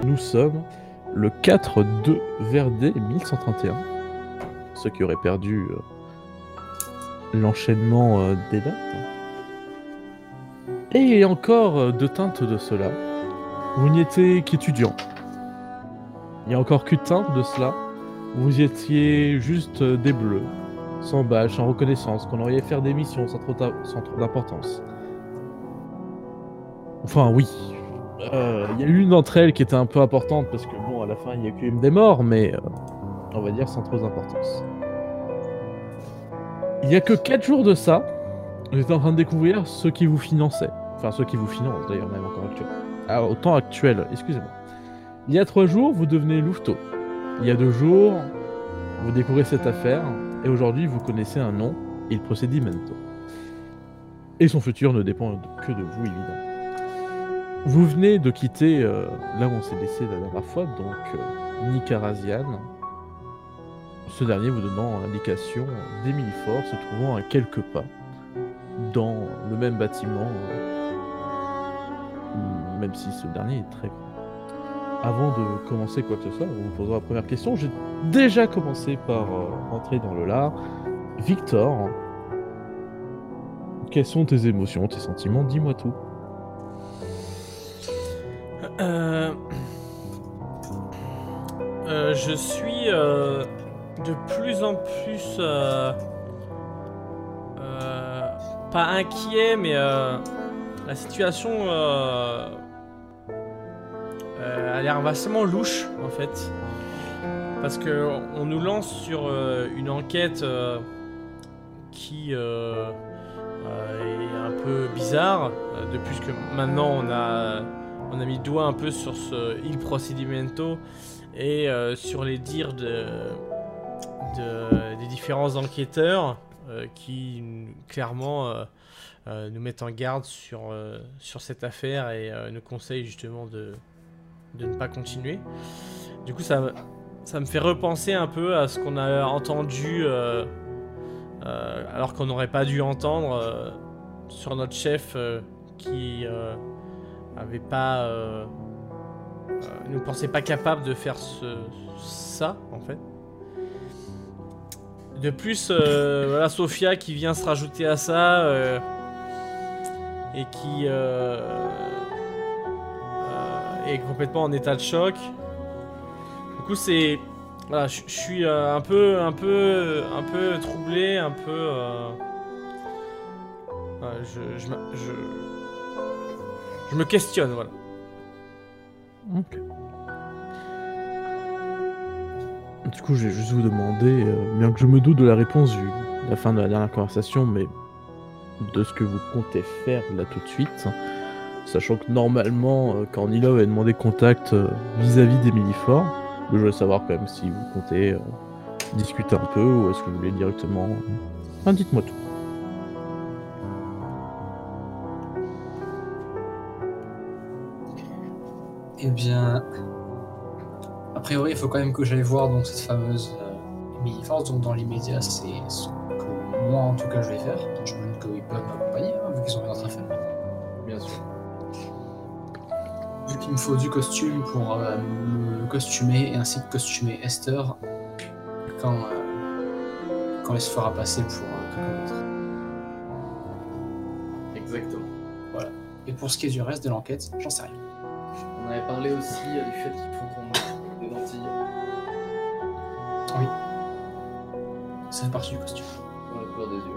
Nous sommes le 4-2 Verdé 1131. Ceux qui auraient perdu l'enchaînement des dates. Et il y a encore deux teintes de cela. Vous n'y étiez qu'étudiant. Il y a encore qu'une teinte de cela. Vous y étiez juste des bleus, sans badge, sans reconnaissance, qu'on aurait faire des missions sans trop d'importance. Enfin, oui. Il y a eu une d'entre elles qui était un peu importante parce que, bon, à la fin, il y a eu quand même des morts, mais on va dire sans trop d'importance. Il n'y a que 4 jours de ça, vous êtes en train de découvrir ceux qui vous finançaient. Enfin, ceux qui vous financent, d'ailleurs, même encore actuel. Alors, au temps actuel, excusez-moi. Il y a 3 jours, vous devenez louveteau. Il y a 2 jours, vous découvrez cette affaire, et aujourd'hui, vous connaissez un nom, il procedimento. Et son futur ne dépend que de vous, évidemment. Vous venez de quitter là où on s'est laissé la dernière fois, donc Nicarazian. Ce dernier vous donnant l'indication d'Emily Fort se trouvant à quelques pas dans le même bâtiment, même si ce dernier est très grand. Avant de commencer quoi que ce soit, on vous posera la première question. J'ai déjà commencé par rentrer dans le lard. Victor, quelles sont tes émotions, tes sentiments? Dis-moi tout. Je suis de plus en plus pas inquiet, mais la situation a l'air vachement louche en fait, parce que on nous lance sur une enquête qui est un peu bizarre, depuis que maintenant on a mis le doigt un peu sur ce Il Procedimento et sur les dires des différents enquêteurs qui clairement nous mettent en garde sur cette affaire et nous conseillent justement de ne pas continuer. Du coup, ça me fait repenser un peu à ce qu'on a entendu alors qu'on n'aurait pas dû entendre sur notre chef qui avait pas ne pensait pas capable de faire ça en fait. De plus, voilà Sophia qui vient se rajouter à ça et qui est complètement en état de choc. Du coup, c'est voilà, je suis un peu troublé, un peu. Je me questionne, voilà. Ok. Du coup, je vais juste vous demander, bien que je me doute de la réponse vu la fin de la dernière conversation, mais de ce que vous comptez faire là tout de suite, sachant que normalement, quand Nilo avait demandé contact vis-à-vis d'Emily Fort, je voulais savoir quand même si vous comptez discuter un peu ou est-ce que vous voulez directement... Enfin, dites-moi tout. Eh bien, a priori, il faut quand même que j'aille voir donc cette fameuse Emily Force. Donc dans l'immédiat, c'est ce que moi, en tout cas, je vais faire. Donc je me dis qu'ils peuvent m'accompagner, hein, vu qu'ils ont une autre affaire. Bien sûr. Vu qu'il me faut du costume pour me costumer et ainsi que costumer Esther quand elle se fera passer pour quelqu'un d'autre. Exactement. Voilà. Et pour ce qui est du reste de l'enquête, j'en sais rien. On avait parlé aussi du fait qu'il faut qu'on mette des lentilles. Oui. Ça fait partie du costume. Dans la couleur des yeux.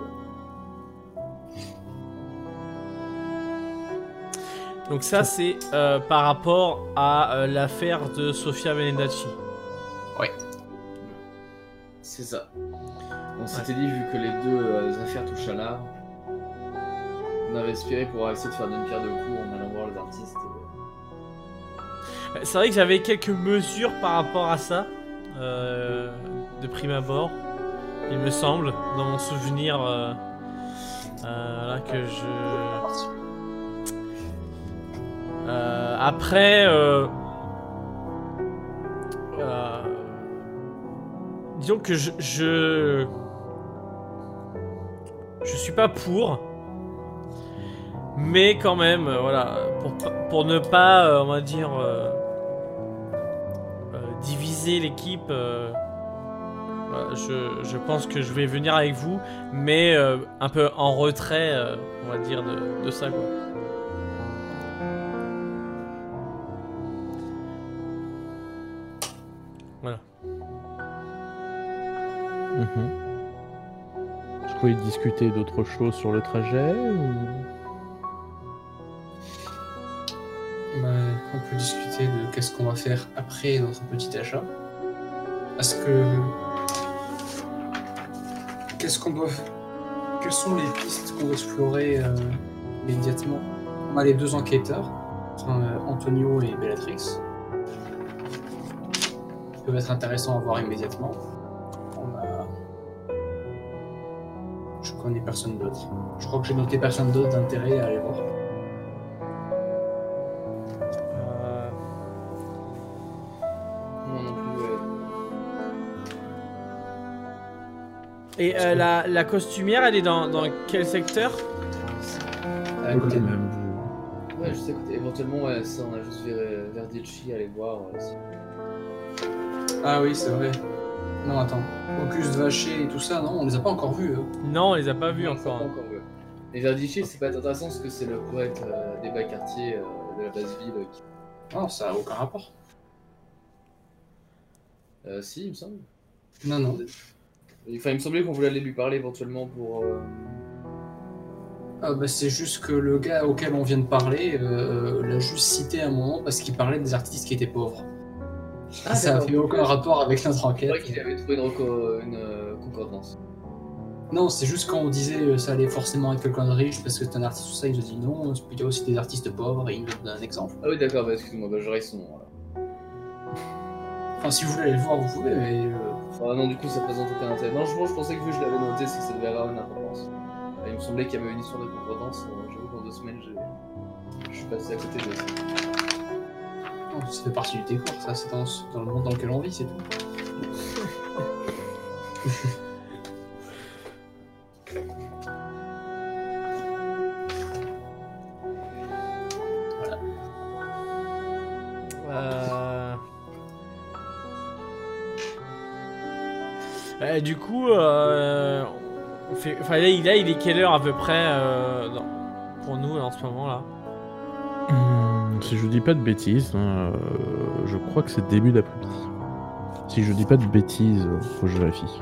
Donc ça, c'est par rapport à l'affaire de Sofia Benedacci. Ouais. C'est ça. On s'était dit, vu que les deux affaires touchent à l'art, on avait espéré pouvoir essayer de faire d'une pierre deux coups en allant voir les artistes. C'est vrai que j'avais quelques mesures par rapport à ça, de prime abord, il me semble, dans mon souvenir, là que je... après, disons que je suis pas pour, mais quand même, voilà, pour ne pas, on va dire, diviser l'équipe, voilà, je pense que je vais venir avec vous, mais un peu en retrait, on va dire, de ça, quoi. Voilà. Je croyais discuter d'autres choses sur le trajet ou... Bah, on peut discuter de qu'est-ce qu'on va faire après notre petit achat. Parce que... Quelles sont les pistes qu'on va explorer immédiatement? On a les 2 enquêteurs, Antonio et Bellatrix. Qui peuvent être intéressants à voir immédiatement. Je connais personne d'autre. Je crois que j'ai noté personne d'autre d'intérêt à aller voir. Non, non plus, ouais. Et la costumière, elle est dans quel secteur? À côté de nous. Même vous. Ouais, je sais que éventuellement, ouais, ça, on a juste vers Dilchi à aller voir. Ah oui, c'est vrai. Non, attends. Auguste Vacher et tout ça, non, on les a pas encore vus. Non, on les a pas vus Non, encore. pas encore vu. Et Verdici, c'est pas intéressant parce que c'est le poète des bas quartiers de la basse ville qui. Non, ça a aucun rapport. Si, il me semble. Non, non. Enfin, il me semblait qu'on voulait aller lui parler éventuellement pour. Ah bah c'est juste que le gars auquel on vient de parler l'a juste cité à un moment parce qu'il parlait des artistes qui étaient pauvres. Ah, Ça n'a d'accord. fait aucun rapport avec notre C'est enquête. vrai qu'il avait trouvé une concordance. Non, c'est juste quand on disait ça allait forcément être quelqu'un de riche parce que c'est un artiste, tout ça, il nous a dit non, il y a aussi des artistes pauvres et il nous donne un exemple. Ah oui, d'accord, bah, excuse-moi, bah, j'aurais son nom. Alors. Enfin, si vous voulez aller le voir, vous pouvez, mais. Ah non, du coup, ça présente aucun intérêt. Non, je pensais que vu que je l'avais noté, c'est que ça devait avoir une importance. Il me semblait qu'il y avait une histoire de concordance. J'avoue qu'en 2 semaines, je suis passé à côté de ça. Non, ça fait partie du décor, ça, c'est dans le monde dans lequel on vit, c'est tout. Du coup, on fait... enfin, là, il est quelle heure à peu près pour nous en ce moment là? Si je dis pas de bêtises, je crois que c'est début d'après-midi. Si je dis pas de bêtises, faut que je vérifie.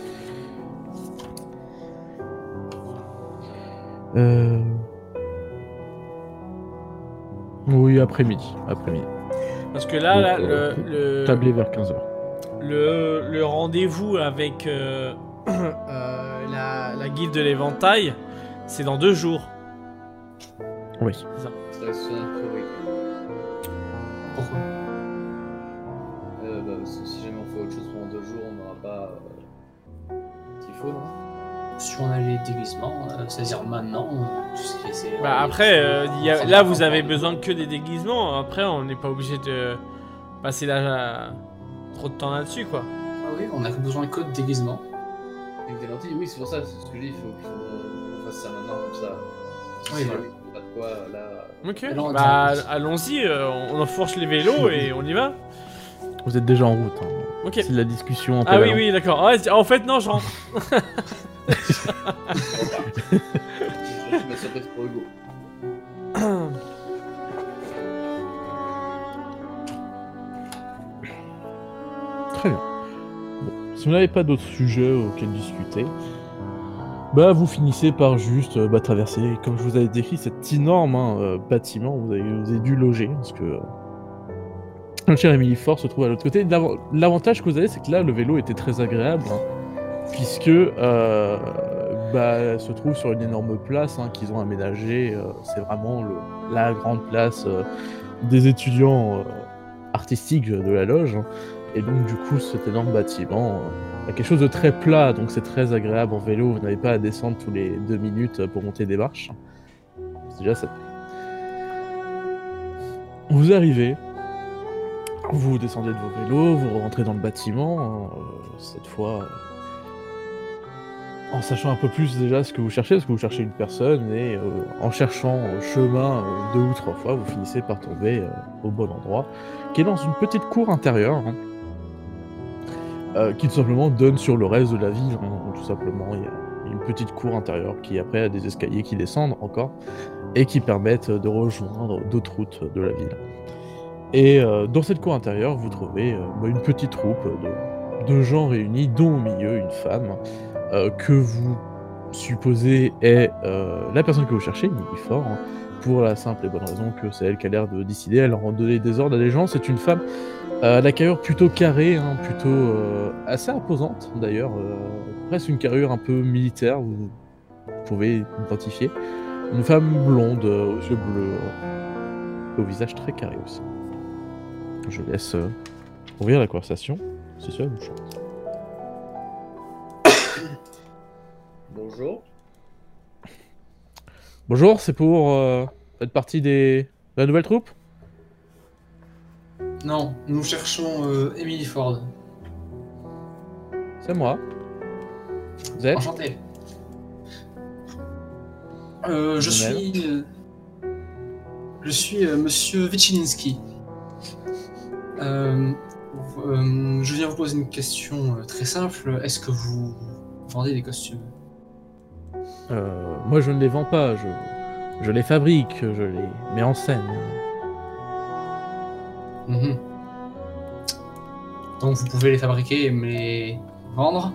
Oui, après-midi. Parce que là, Donc, le tablé vers 15h. le rendez-vous avec la guilde de l'éventail, c'est dans 2 jours. Oui. C'est ça. Ça sonne un peu, oui. Pourquoi? Parce que si jamais on fait autre chose pendant 2 jours, on n'aura pas ce qu'il faut, non? Si on a les déguisements, c'est-à-dire maintenant, tout ce qui est. Bah après, là vous avez besoin que des déguisements. Après, on n'est pas obligé de passer trop de temps là-dessus, quoi. Ah oui, on a besoin que de déguisements. Avec des lentilles, oui, c'est pour ça, c'est ce que je dis, il faut qu'on fasse ça maintenant, comme ça. Oui, Si voilà. jamais il n'y a pas de quoi, là. Ok, Alors, bah attends. allons-y, on enfourche les vélos et on y va. Vous êêtes déjà en route. Hein. Ok. C'est de la discussion en Ah oui, pédalant. oui, d'accord. Ah, en fait, non, je rentre. Je ma surprise pour Hugo. Très bien. Bon, si vous n'avez pas d'autres sujets auxquels discuter, bah vous finissez par juste traverser, comme je vous avais décrit, cet énorme bâtiment où vous avez dû loger, parce que le cher Emily Fort se trouve à l'autre côté. L'avantage que vous avez, c'est que là, le vélo était très agréable, puisque se trouve sur une énorme place qu'ils ont aménagée. C'est vraiment la grande place des étudiants artistiques de la loge. Et donc du coup, cet énorme bâtiment a quelque chose de très plat, donc c'est très agréable en vélo. Vous n'avez pas à descendre tous les 2 minutes pour monter des marches. C'est déjà ça. Vous arrivez, vous descendez de vos vélos, vous rentrez dans le bâtiment, cette fois en sachant un peu plus déjà ce que vous cherchez, parce que vous cherchez une personne, et en cherchant chemin 2 ou 3 fois, vous finissez par tomber au bon endroit, qui est dans une petite cour intérieure. qui tout simplement donne sur le reste de la ville. Hein. Tout simplement, il y a une petite cour intérieure qui après a des escaliers qui descendent encore et qui permettent de rejoindre d'autres routes de la ville. Et dans cette cour intérieure, vous trouvez une petite troupe de gens réunis, dont au milieu une femme que vous supposez est la personne que vous cherchez, Milliford, hein, pour la simple et bonne raison que c'est elle qui a l'air de décider. Elle rend donner des ordres à des gens. C'est une femme à la carrure plutôt carrée, hein, plutôt assez imposante d'ailleurs, presque une carrure un peu militaire, vous pouvez identifier. Une femme blonde, aux yeux bleus, au visage très carré aussi. Je laisse ouvrir la conversation, si cela vous chante. Bonjour. Bonjour, c'est pour faire partie de la nouvelle troupe? Non, nous cherchons Emily Ford. C'est moi. Vous êtes? Enchanté. Je suis Monsieur Wichilinski. Je viens vous poser une question très simple. Est-ce que vous vendez des costumes? Moi je ne les vends pas, je les fabrique, je les mets en scène. Mhm. Donc vous pouvez les fabriquer et me les vendre?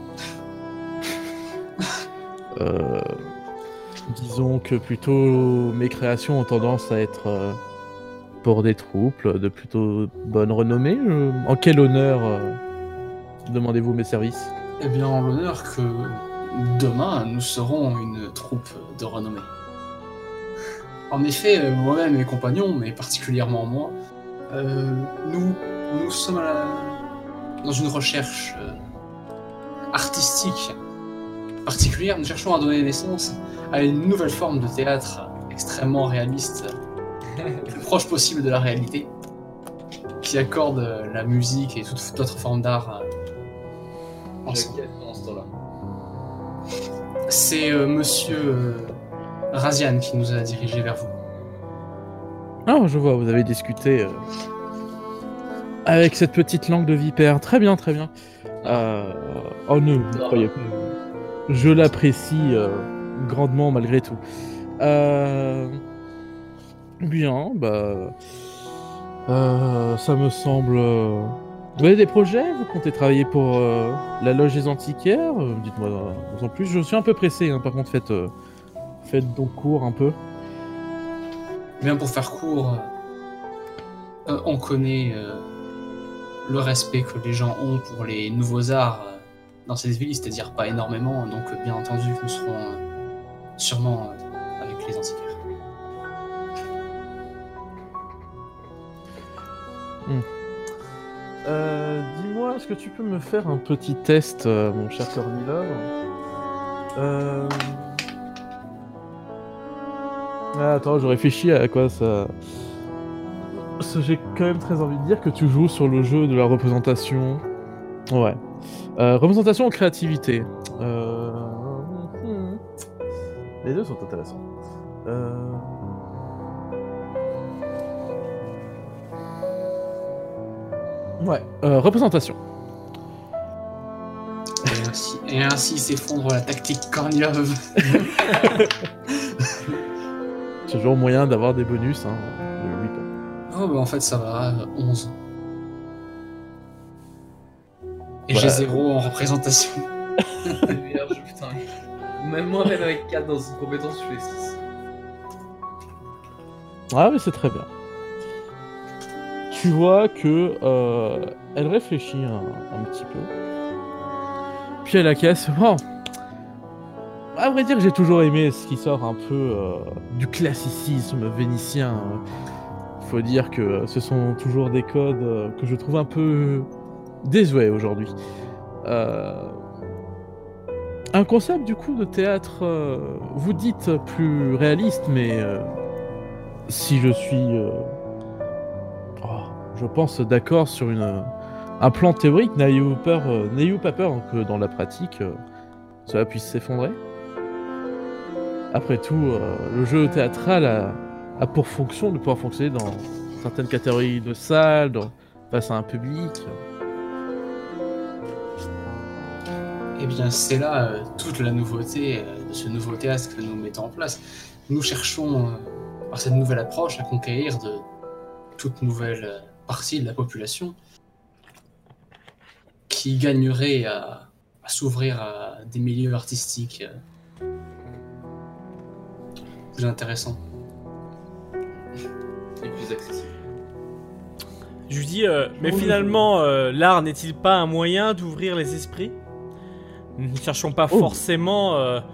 Disons que plutôt mes créations ont tendance à être pour des troupes de plutôt bonne renommée. En quel honneur demandez-vous mes services? Eh bien, en l'honneur que demain, nous serons une troupe de renommée. En effet, moi-même et mes compagnons, mais particulièrement moi, nous sommes dans une recherche artistique particulière. Nous cherchons à donner naissance à une nouvelle forme de théâtre extrêmement réaliste, le plus proche possible de la réalité, qui accorde la musique et toute autre forme d'art ensemble. Dans ce temps-là. C'est Monsieur Razian qui nous a dirigés vers vous. Ah, je vois, vous avez discuté avec cette petite langue de vipère. Très bien, très bien. Oh non, ne croyez pas. Je l'apprécie grandement malgré tout. Bien, ça me semble... Vous avez des projets? Vous comptez travailler pour la loge des antiquaires? Dites-moi en plus. Je suis un peu pressé, hein, par contre, faites donc court un peu. Bien, pour faire court, on connaît le respect que les gens ont pour les nouveaux arts dans cette ville, c'est-à-dire pas énormément, donc bien entendu nous serons sûrement avec les antiquaires. Dis-moi, est-ce que tu peux me faire un petit test, mon cher Cornilov? Attends, je réfléchis à quoi ça... Parce que j'ai quand même très envie de dire que tu joues sur le jeu de la représentation. Ouais. Représentation ou créativité. Les deux sont intéressants. Ouais, représentation. Et ainsi s'effondre la tactique Korniov. C'est toujours moyen d'avoir des bonus, hein. Oh bah en fait ça va, 11. Et Ouais. j'ai 0 en représentation. C'est le meilleur jeu, putain. Même moi-même avec 4 dans une compétence, je fais 6. Ah oui, c'est très bien. Tu vois que elle réfléchit un petit peu. Puis elle acquiesce. Bon, à vrai dire, j'ai toujours aimé ce qui sort un peu du classicisme vénitien. Faut dire que ce sont toujours des codes que je trouve un peu désuets aujourd'hui. Un concept du coup de théâtre, vous dites plus réaliste, mais si je suis, je pense d'accord sur un plan théorique, n'ayez-vous pas peur que dans la pratique, cela puisse s'effondrer. Après tout, le jeu théâtral a pour fonction de pouvoir fonctionner dans certaines catégories de salles, face à un public. bien, c'est là toute la nouveauté de ce nouveau théâtre que nous mettons en place. Nous cherchons, par cette nouvelle approche, à conquérir de toute nouvelle partie de la population qui gagnerait à s'ouvrir à des milieux artistiques plus intéressants. Et plus accessible. Je lui dis, mais finalement, l'art n'est-il pas un moyen d'ouvrir les esprits? Nous ne cherchons pas forcément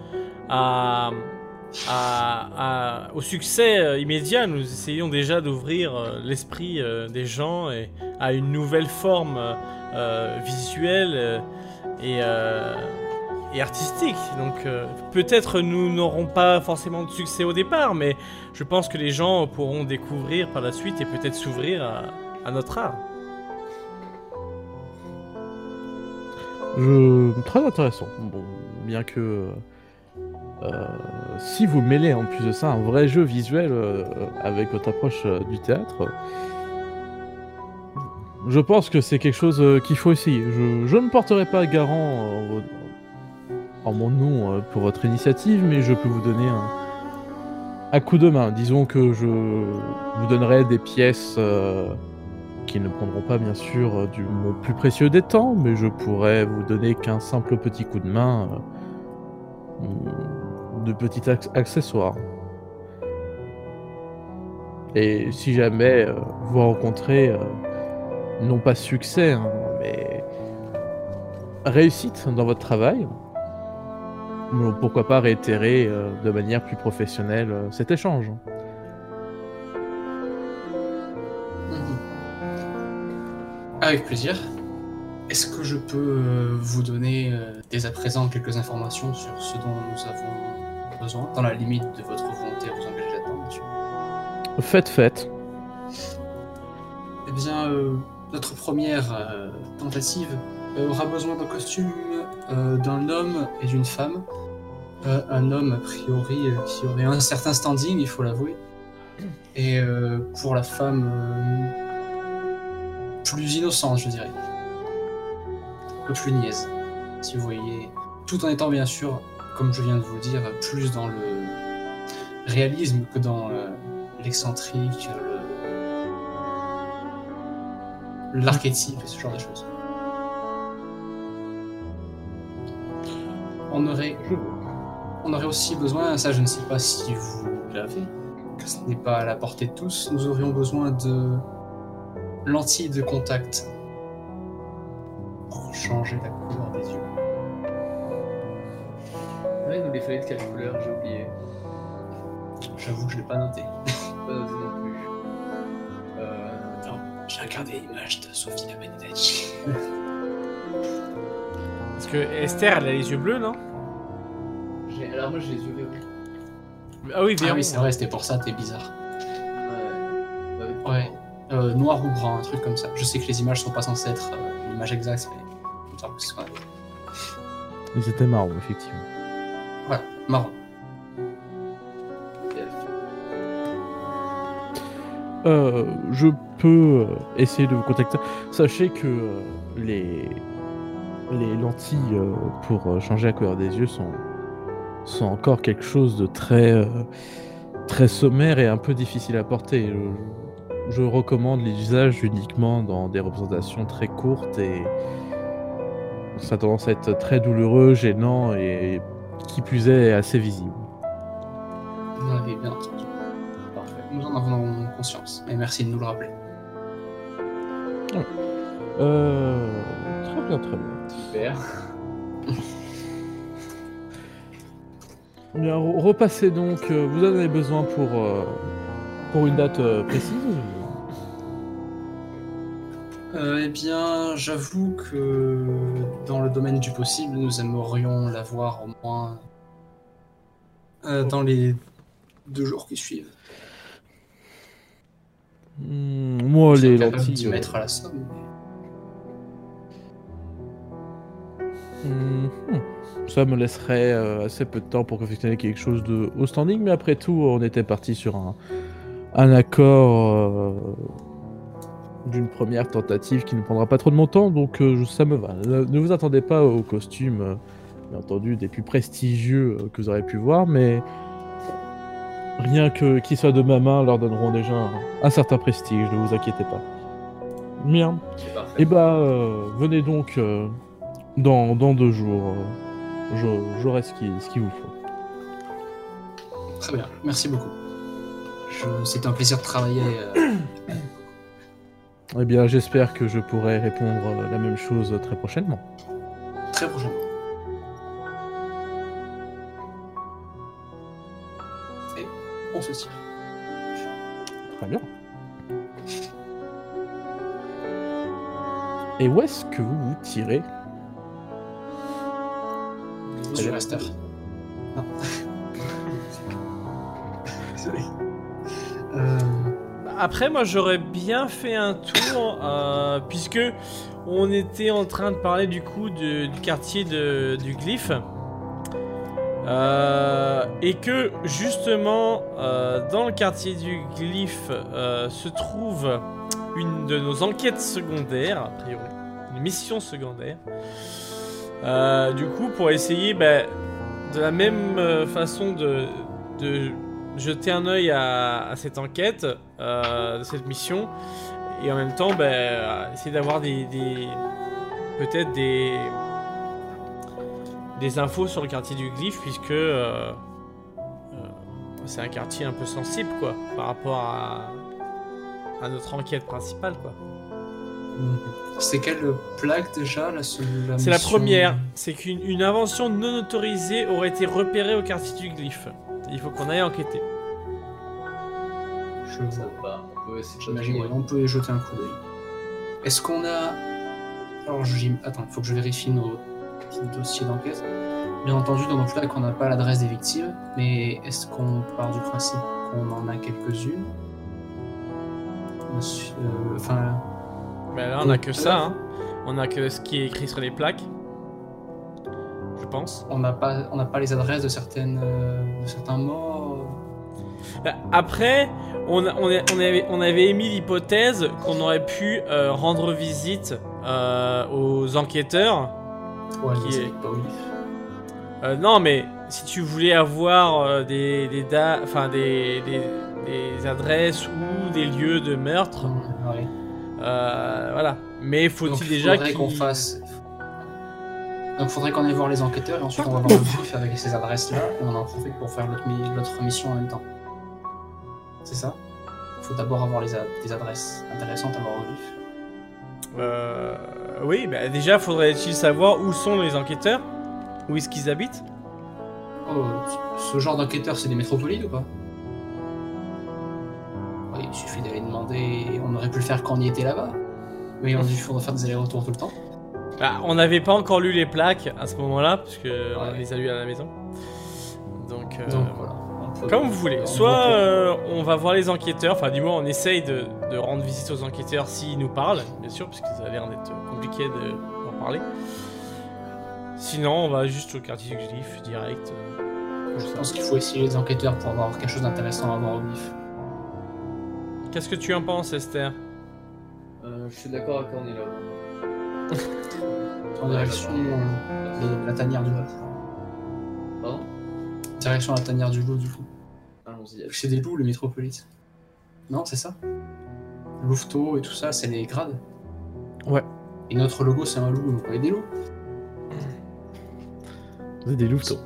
au succès immédiat. Nous essayons déjà d'ouvrir l'esprit des gens et à une nouvelle forme visuelle et artistique. Donc peut-être nous n'aurons pas forcément de succès au départ, mais je pense que les gens pourront découvrir par la suite et peut-être s'ouvrir à notre art. Très intéressant. Bon, bien que si vous mêlez en plus de ça un vrai jeu visuel avec votre approche du théâtre, je pense que c'est quelque chose qu'il faut essayer. Je ne porterai pas garant en mon nom pour votre initiative, mais je peux vous donner un coup de main. Disons que je vous donnerai des pièces qui ne prendront pas bien sûr mon plus précieux des temps, mais je pourrais vous donner qu'un simple petit coup de main de petits accessoires. Et si jamais vous rencontrez, non pas succès, hein, mais réussite dans votre travail, pourquoi pas réitérer de manière plus professionnelle cet échange. Avec plaisir. Est-ce que je peux vous donner dès à présent quelques informations sur ce dont nous avons besoin, dans la limite de votre volonté à vous engager là-dedans, bien sûr? Faites. Eh bien, notre première tentative aura besoin d'un costume d'un homme et d'une femme. Un homme, a priori, qui aurait un certain standing, il faut l'avouer. Et pour la femme, plus innocente, je dirais. Un peu plus niaise, si vous voyez. Tout en étant, bien sûr, comme je viens de vous le dire, plus dans le réalisme que dans l'excentrique, l'archétype et ce genre de choses. On aurait aussi besoin, ça je ne sais pas si vous l'avez, que ce n'est pas à la portée de tous, nous aurions besoin de lentilles de contact pour changer la couleur des yeux. Ouais, nous les fallait de quelle couleur, j'ai oublié. J'avoue que je ne l'ai pas noté. Pas noté non plus. Non, j'ai regardé l'image de Sofia Benedetti. Parce que Esther, elle a les yeux bleus, non? Alors moi j'ai les yeux verts. Ah oui, Ah Véron. oui, c'est vrai, c'était pour ça, t'es bizarre. Ouais. Ouais, noir ou brun, un truc comme ça. Je sais que les images sont pas censées être l'image exacte, mais il me semble que c'est ce qu'on avait. Ils étaient marrons, effectivement. Voilà, marron. Je peux essayer de vous contacter. Sachez que les lentilles pour changer la couleur des yeux sont encore quelque chose de très sommaire et un peu difficile à porter. Je recommande l'usage uniquement dans des représentations très courtes et ça a tendance à être très douloureux, gênant et qui plus est assez visible. Vous en avez bien entendu. Parfait. Nous en avons conscience. Et merci de nous le rappeler. Très bien. Super. Bien, repassez donc. Vous en avez besoin pour une date précise? Eh bien, j'avoue que dans le domaine du possible, nous aimerions l'avoir au moins dans les 2 jours qui suivent. Moi, Nous les sommes capables lentilles. d'y mettre à la somme. Ça me laisserait assez peu de temps pour confectionner quelque chose de haut standing, mais après tout, on était parti sur un accord d'une première tentative qui ne prendra pas trop de mon temps, donc ça me va. Ne vous attendez pas au costume bien entendu des plus prestigieux que vous aurez pu voir, mais rien que qu'ils soient de ma main leur donneront déjà un certain prestige, ne vous inquiétez pas. Bien. C'est parfait. Et bah, venez donc dans 2 jours. J'aurai ce qu'il vous faut. Très bien, merci beaucoup. C'était un plaisir de travailler. Eh bien, j'espère que je pourrai répondre la même chose très prochainement. Très prochainement. Et on se tire. Très bien. Et où est-ce que vous vous tirez? Monsieur Lester. Non. Désolé. Après, moi, j'aurais bien fait un tour, puisque on était en train de parler du coup du quartier du Glyphe. Et que justement, dans le quartier du Glyphe se trouve une de nos enquêtes secondaires, a priori, une mission secondaire. Du coup, pour essayer de la même façon de jeter un œil à cette enquête, de cette mission, et en même temps essayer d'avoir peut-être des infos sur le quartier du Glyphe, puisque c'est un quartier un peu sensible quoi, par rapport à notre enquête principale quoi. C'est quelle plaque déjà C'est la première, c'est qu'une invention non autorisée aurait été repérée au quartier du Glyphe. Il faut qu'on aille enquêter. Je Ça vois. va, on peut essayer de J'imagine, on peut y jeter un coup d'œil. Est-ce qu'on a... Alors, attends, il faut que je vérifie nos petits dossiers d'enquête. Bien entendu, dans nos plaques, on n'a pas l'adresse des victimes, mais est-ce qu'on part du principe qu'on en a quelques-unes? Enfin... Là, on a que ça, hein. On a que ce qui est écrit sur les plaques. Je pense. On n'a pas les adresses de certains morts. Après, on avait émis l'hypothèse qu'on aurait pu rendre visite aux enquêteurs. Ouais, Qui mais est- c'est pas ouf. Non, mais si tu voulais avoir des adresses ou des lieux de meurtre, Ouais. voilà. Mais faut-il Donc, déjà faudrait qu'on fasse... Donc faudrait qu'on aille voir les enquêteurs et ensuite on va voir le brief avec ces adresses-là et on en profite pour faire l'autre mission en même temps. C'est ça? Faut d'abord avoir des adresses intéressantes à voir au brief. Oui, déjà, faudrait-il savoir où sont les enquêteurs? Où est-ce qu'ils habitent? Oh, ce genre d'enquêteurs, c'est des métropolites ou pas? Oui, il suffit d'aller demander. On aurait pu le faire quand on y était là-bas. Mais il faudrait faire des allers-retours tout le temps. On n'avait pas encore lu les plaques à ce moment-là, puisque on Ouais. les a lues à la maison. Donc voilà. On peut- comme vous voulez. on Soit peut- on va voir les enquêteurs, enfin du moins on essaye de rendre visite aux enquêteurs s'ils nous parlent, bien sûr, parce que ça a l'air d'être compliqué d'en parler. Sinon on va juste au quartier du Glyphe direct. Je pense qu'il faut essayer les enquêteurs pour avoir quelque chose d'intéressant à voir au brief. Qu'est-ce que tu en penses, Esther? Je suis d'accord avec Cornelia. En direction de la tanière du loup. Pardon? Direction la tanière du loup, du coup. Allons-y. C'est des loups, le métropolite. Non, c'est ça? Louveteau et tout ça, c'est les grades. Ouais. Et notre logo, c'est un loup, donc on est des loups. Vous êtes des louveteaux.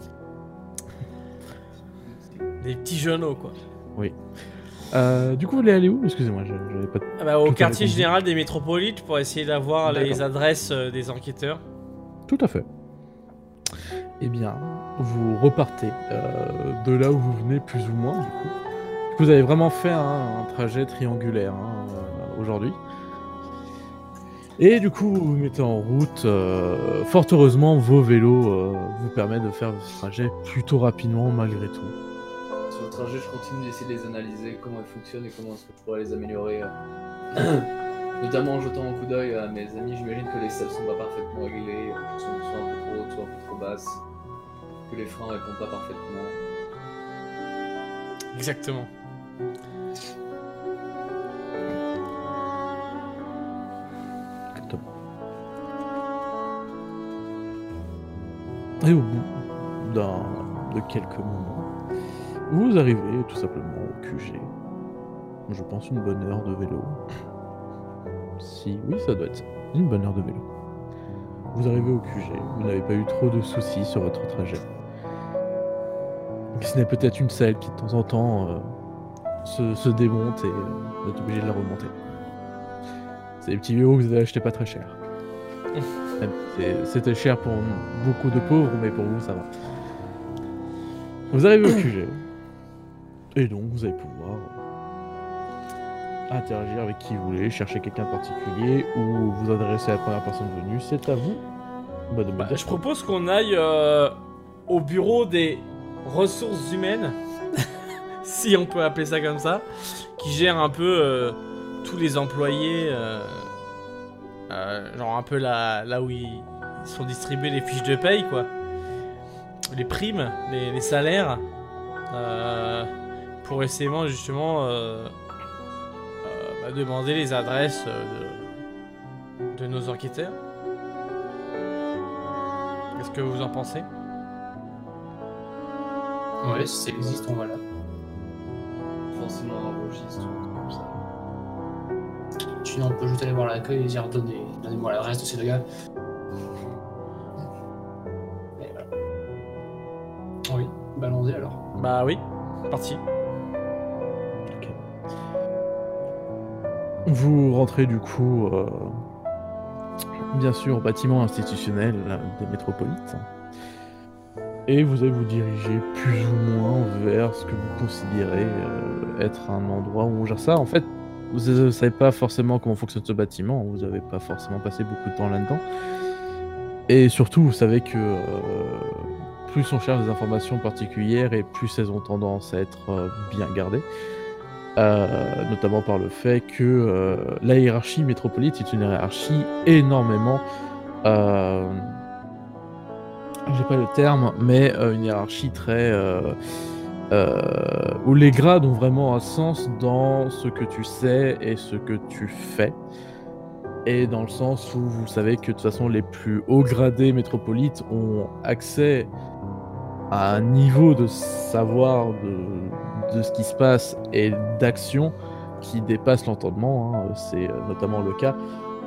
Des petits genoux quoi. Du coup, vous voulez aller où? Excusez-moi, j'avais pas... Au Tout à quartier fait. général des métropolites pour essayer d'avoir les D'accord. adresses des enquêteurs. Tout à fait. Eh bien, vous repartez de là où vous venez, plus ou moins, du coup. Vous avez vraiment fait un trajet triangulaire aujourd'hui. Et du coup, vous vous mettez en route. Fort heureusement, vos vélos vous permettent de faire ce trajet plutôt rapidement, malgré tout. Sur le trajet, je continue d'essayer de les analyser, comment elles fonctionnent et comment est-ce que je pourrais les améliorer. Notamment en jetant un coup d'œil à mes amis, j'imagine que les selles sont pas parfaitement réglées, sont soit un peu trop hautes, soit un peu trop basses, que les freins répondent pas parfaitement. Exactement. Top. Et au bout de quelques moments, vous arrivez tout simplement au QG. Je pense une bonne heure de vélo. Si, oui, ça doit être ça. Une bonne heure de vélo. Vous arrivez au QG, vous n'avez pas eu trop de soucis sur votre trajet. Ce n'est peut-être une selle qui de temps en temps se démonte et vous êtes obligé de la remonter. C'est des petits vélos que vous avez achetés pas très cher. C'était cher pour beaucoup de pauvres, mais pour vous ça va. Vous arrivez au QG, et donc vous allez pouvoir interagir avec qui vous voulez, chercher quelqu'un de particulier ou vous adresser à la première personne venue. C'est à vous. Je propose qu'on aille au bureau des ressources humaines, si on peut appeler ça comme ça, qui gère un peu tous les employés, genre un peu là où ils sont distribués les fiches de paye, quoi, les primes, les salaires, pour essayer justement demander les adresses de nos enquêteurs. Qu'est-ce que vous en pensez? Ouais, si ça existe, on va là. Forcément un registre, comme ça. Sinon, on peut juste aller voir l'accueil et dire donnez-moi l'adresse de ces deux gars. Et voilà. Oui, allons-y alors. Bah oui, parti. Ok. Vous rentrez du coup, bien sûr, au bâtiment institutionnel des métropolites. Et vous allez vous diriger plus ou moins vers ce que vous considérez être un endroit où on gère ça. En fait, vous ne savez pas forcément comment fonctionne ce bâtiment, vous n'avez pas forcément passé beaucoup de temps là-dedans. Et surtout, vous savez que plus on cherche des informations particulières et plus elles ont tendance à être bien gardées. Notamment par le fait que la hiérarchie métropolite est une hiérarchie énormément... j'ai pas le terme, mais une hiérarchie très... où les grades ont vraiment un sens dans ce que tu sais et ce que tu fais. Et dans le sens où vous savez que de toute façon les plus hauts gradés métropolites ont accès à un niveau de savoir de ce qui se passe et d'action qui dépasse l'entendement. Hein. C'est notamment le cas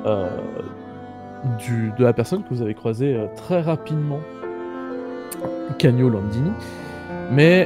de la personne que vous avez croisée très rapidement, Cagno Landini. Mais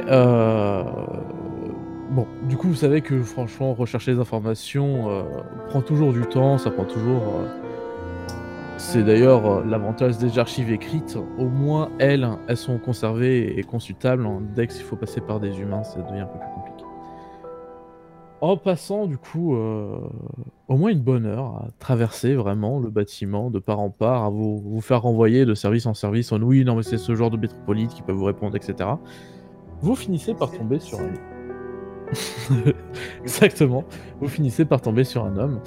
bon, du coup, vous savez que franchement, rechercher les informations prend toujours du temps, ça prend toujours... C'est d'ailleurs l'avantage des archives écrites. Au moins, elles sont conservées et consultables. Dès qu'il faut passer par des humains, ça devient un peu plus compliqué. En passant, du coup, au moins une bonne heure à traverser vraiment le bâtiment de part en part, à vous faire renvoyer de service en service en oui, non, mais c'est ce genre de métropolite qui peut vous répondre, etc. Vous finissez par tomber sur un... Exactement. Vous finissez par tomber sur un homme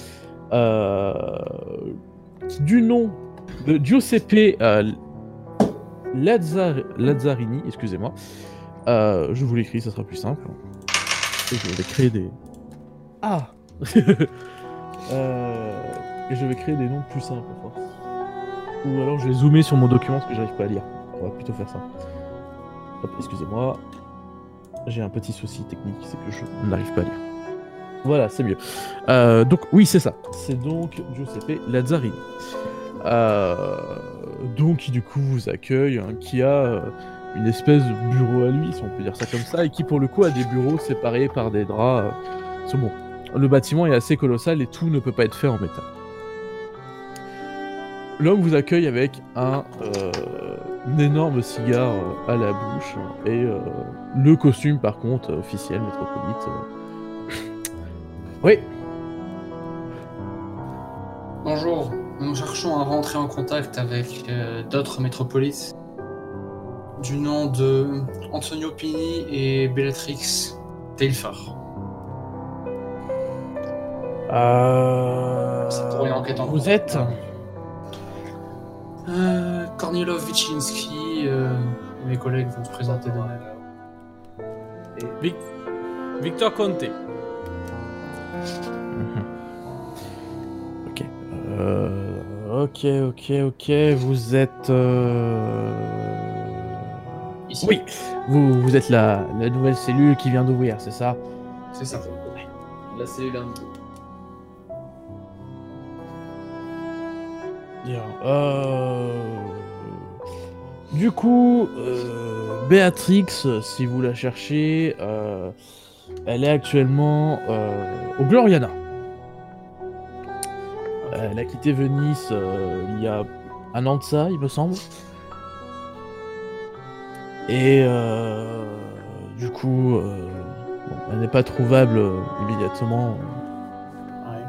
du nom de Giuseppe Lazzarini, excusez-moi. Je vous l'écris, ça sera plus simple. Et je vais créer des... Ah Et je vais créer des noms plus simples, à force. Ou alors je vais zoomer sur mon document parce que j'arrive pas à lire. On va plutôt faire ça. Hop, excusez-moi. J'ai un petit souci technique, c'est que je n'arrive pas à lire. Voilà, c'est mieux. Donc, oui, c'est ça. C'est donc Giuseppe Lazzarini. Donc, qui du coup vous accueille, hein, qui a une espèce de bureau à lui, si on peut dire ça comme ça, et qui pour le coup a des bureaux séparés par des draps. C'est bon. Le bâtiment est assez colossal et tout ne peut pas être fait en métal. L'homme vous accueille avec un énorme cigare à la bouche et le costume par contre officiel métropolite. Oui. Bonjour, nous cherchons à rentrer en contact avec d'autres métropolites du nom de Antonio Pini et Bellatrix Tailfar. C'est pour une enquête en cours. Vous êtes Kornilov Vichinski, mes collègues vont se présenter d'eux-mêmes. Victor Conte. Ok. Ok, vous êtes... ici. Oui, vous êtes la nouvelle cellule qui vient d'ouvrir, c'est ça? C'est ça. La cellule 1. Bien. Du coup, Béatrix, si vous la cherchez, elle est actuellement au Gloriana. Elle a quitté Venise il y a un an de ça, il me semble. Et du coup, bon, elle n'est pas trouvable immédiatement. Ouais.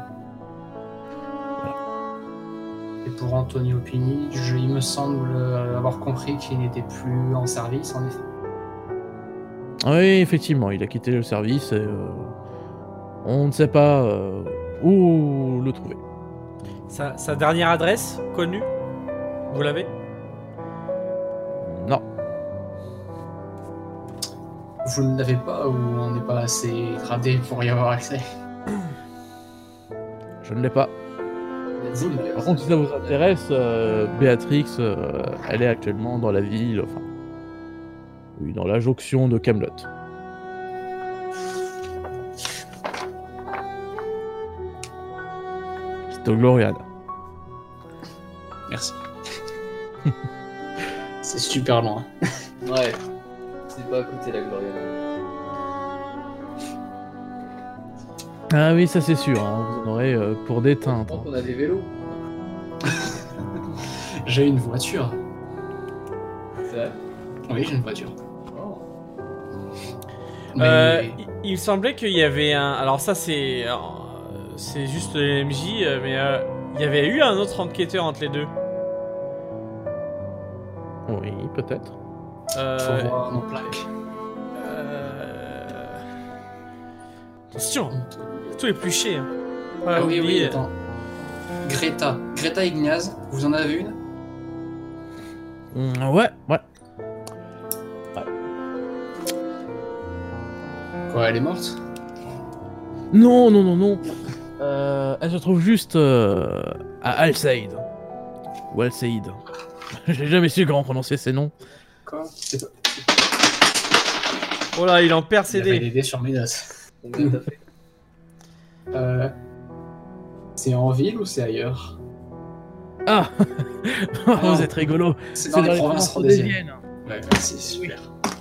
Et pour Antonio Pini, il me semble avoir compris qu'il n'était plus en service, en effet. Oui, effectivement, il a quitté le service et on ne sait pas où le trouver. Sa dernière adresse connue, vous l'avez? Non, Vous ne l'avez pas ou on n'est pas assez gradé pour y avoir accès? je ne l'ai pas. Vous ne l'avez Par pas. contre, si ça vous intéresse, Béatrix, elle est actuellement dans la ville, enfin, oui, dans la jonction de Camelot. C'est au Gloriana. Merci. C'est super loin. Ouais. C'est pas à côté la Gloria. Ah oui, ça c'est sûr, hein, vous en aurez pour des Je teintes. pense qu'on a des vélos. J'ai une voiture. C'est vrai. Oui, j'ai une voiture. Oh. Il me semblait qu'il y avait un... Alors ça c'est juste le MJ, mais il y avait eu un autre enquêteur entre les deux. Oui, peut-être. Faut voir nos plaques. Attention, tout est plus cher. Ah oui, oui, oublié. attends. Greta Ignaz, vous en avez une? Ouais. Quoi, elle est morte? Non. Elle se trouve juste à Alsaïd. Ou Alsaïd. J'ai jamais su comment prononcer ces noms. Quoi? C'est pas... Oh là, il en perd ses Il y avait dés. des dés sur mes notes. Combien t'as fait? C'est en ville ou c'est ailleurs? Ah vous êtes rigolo. C'est dans les provinces rhodésiennes. rhodésiennes. Ouais, c'est super.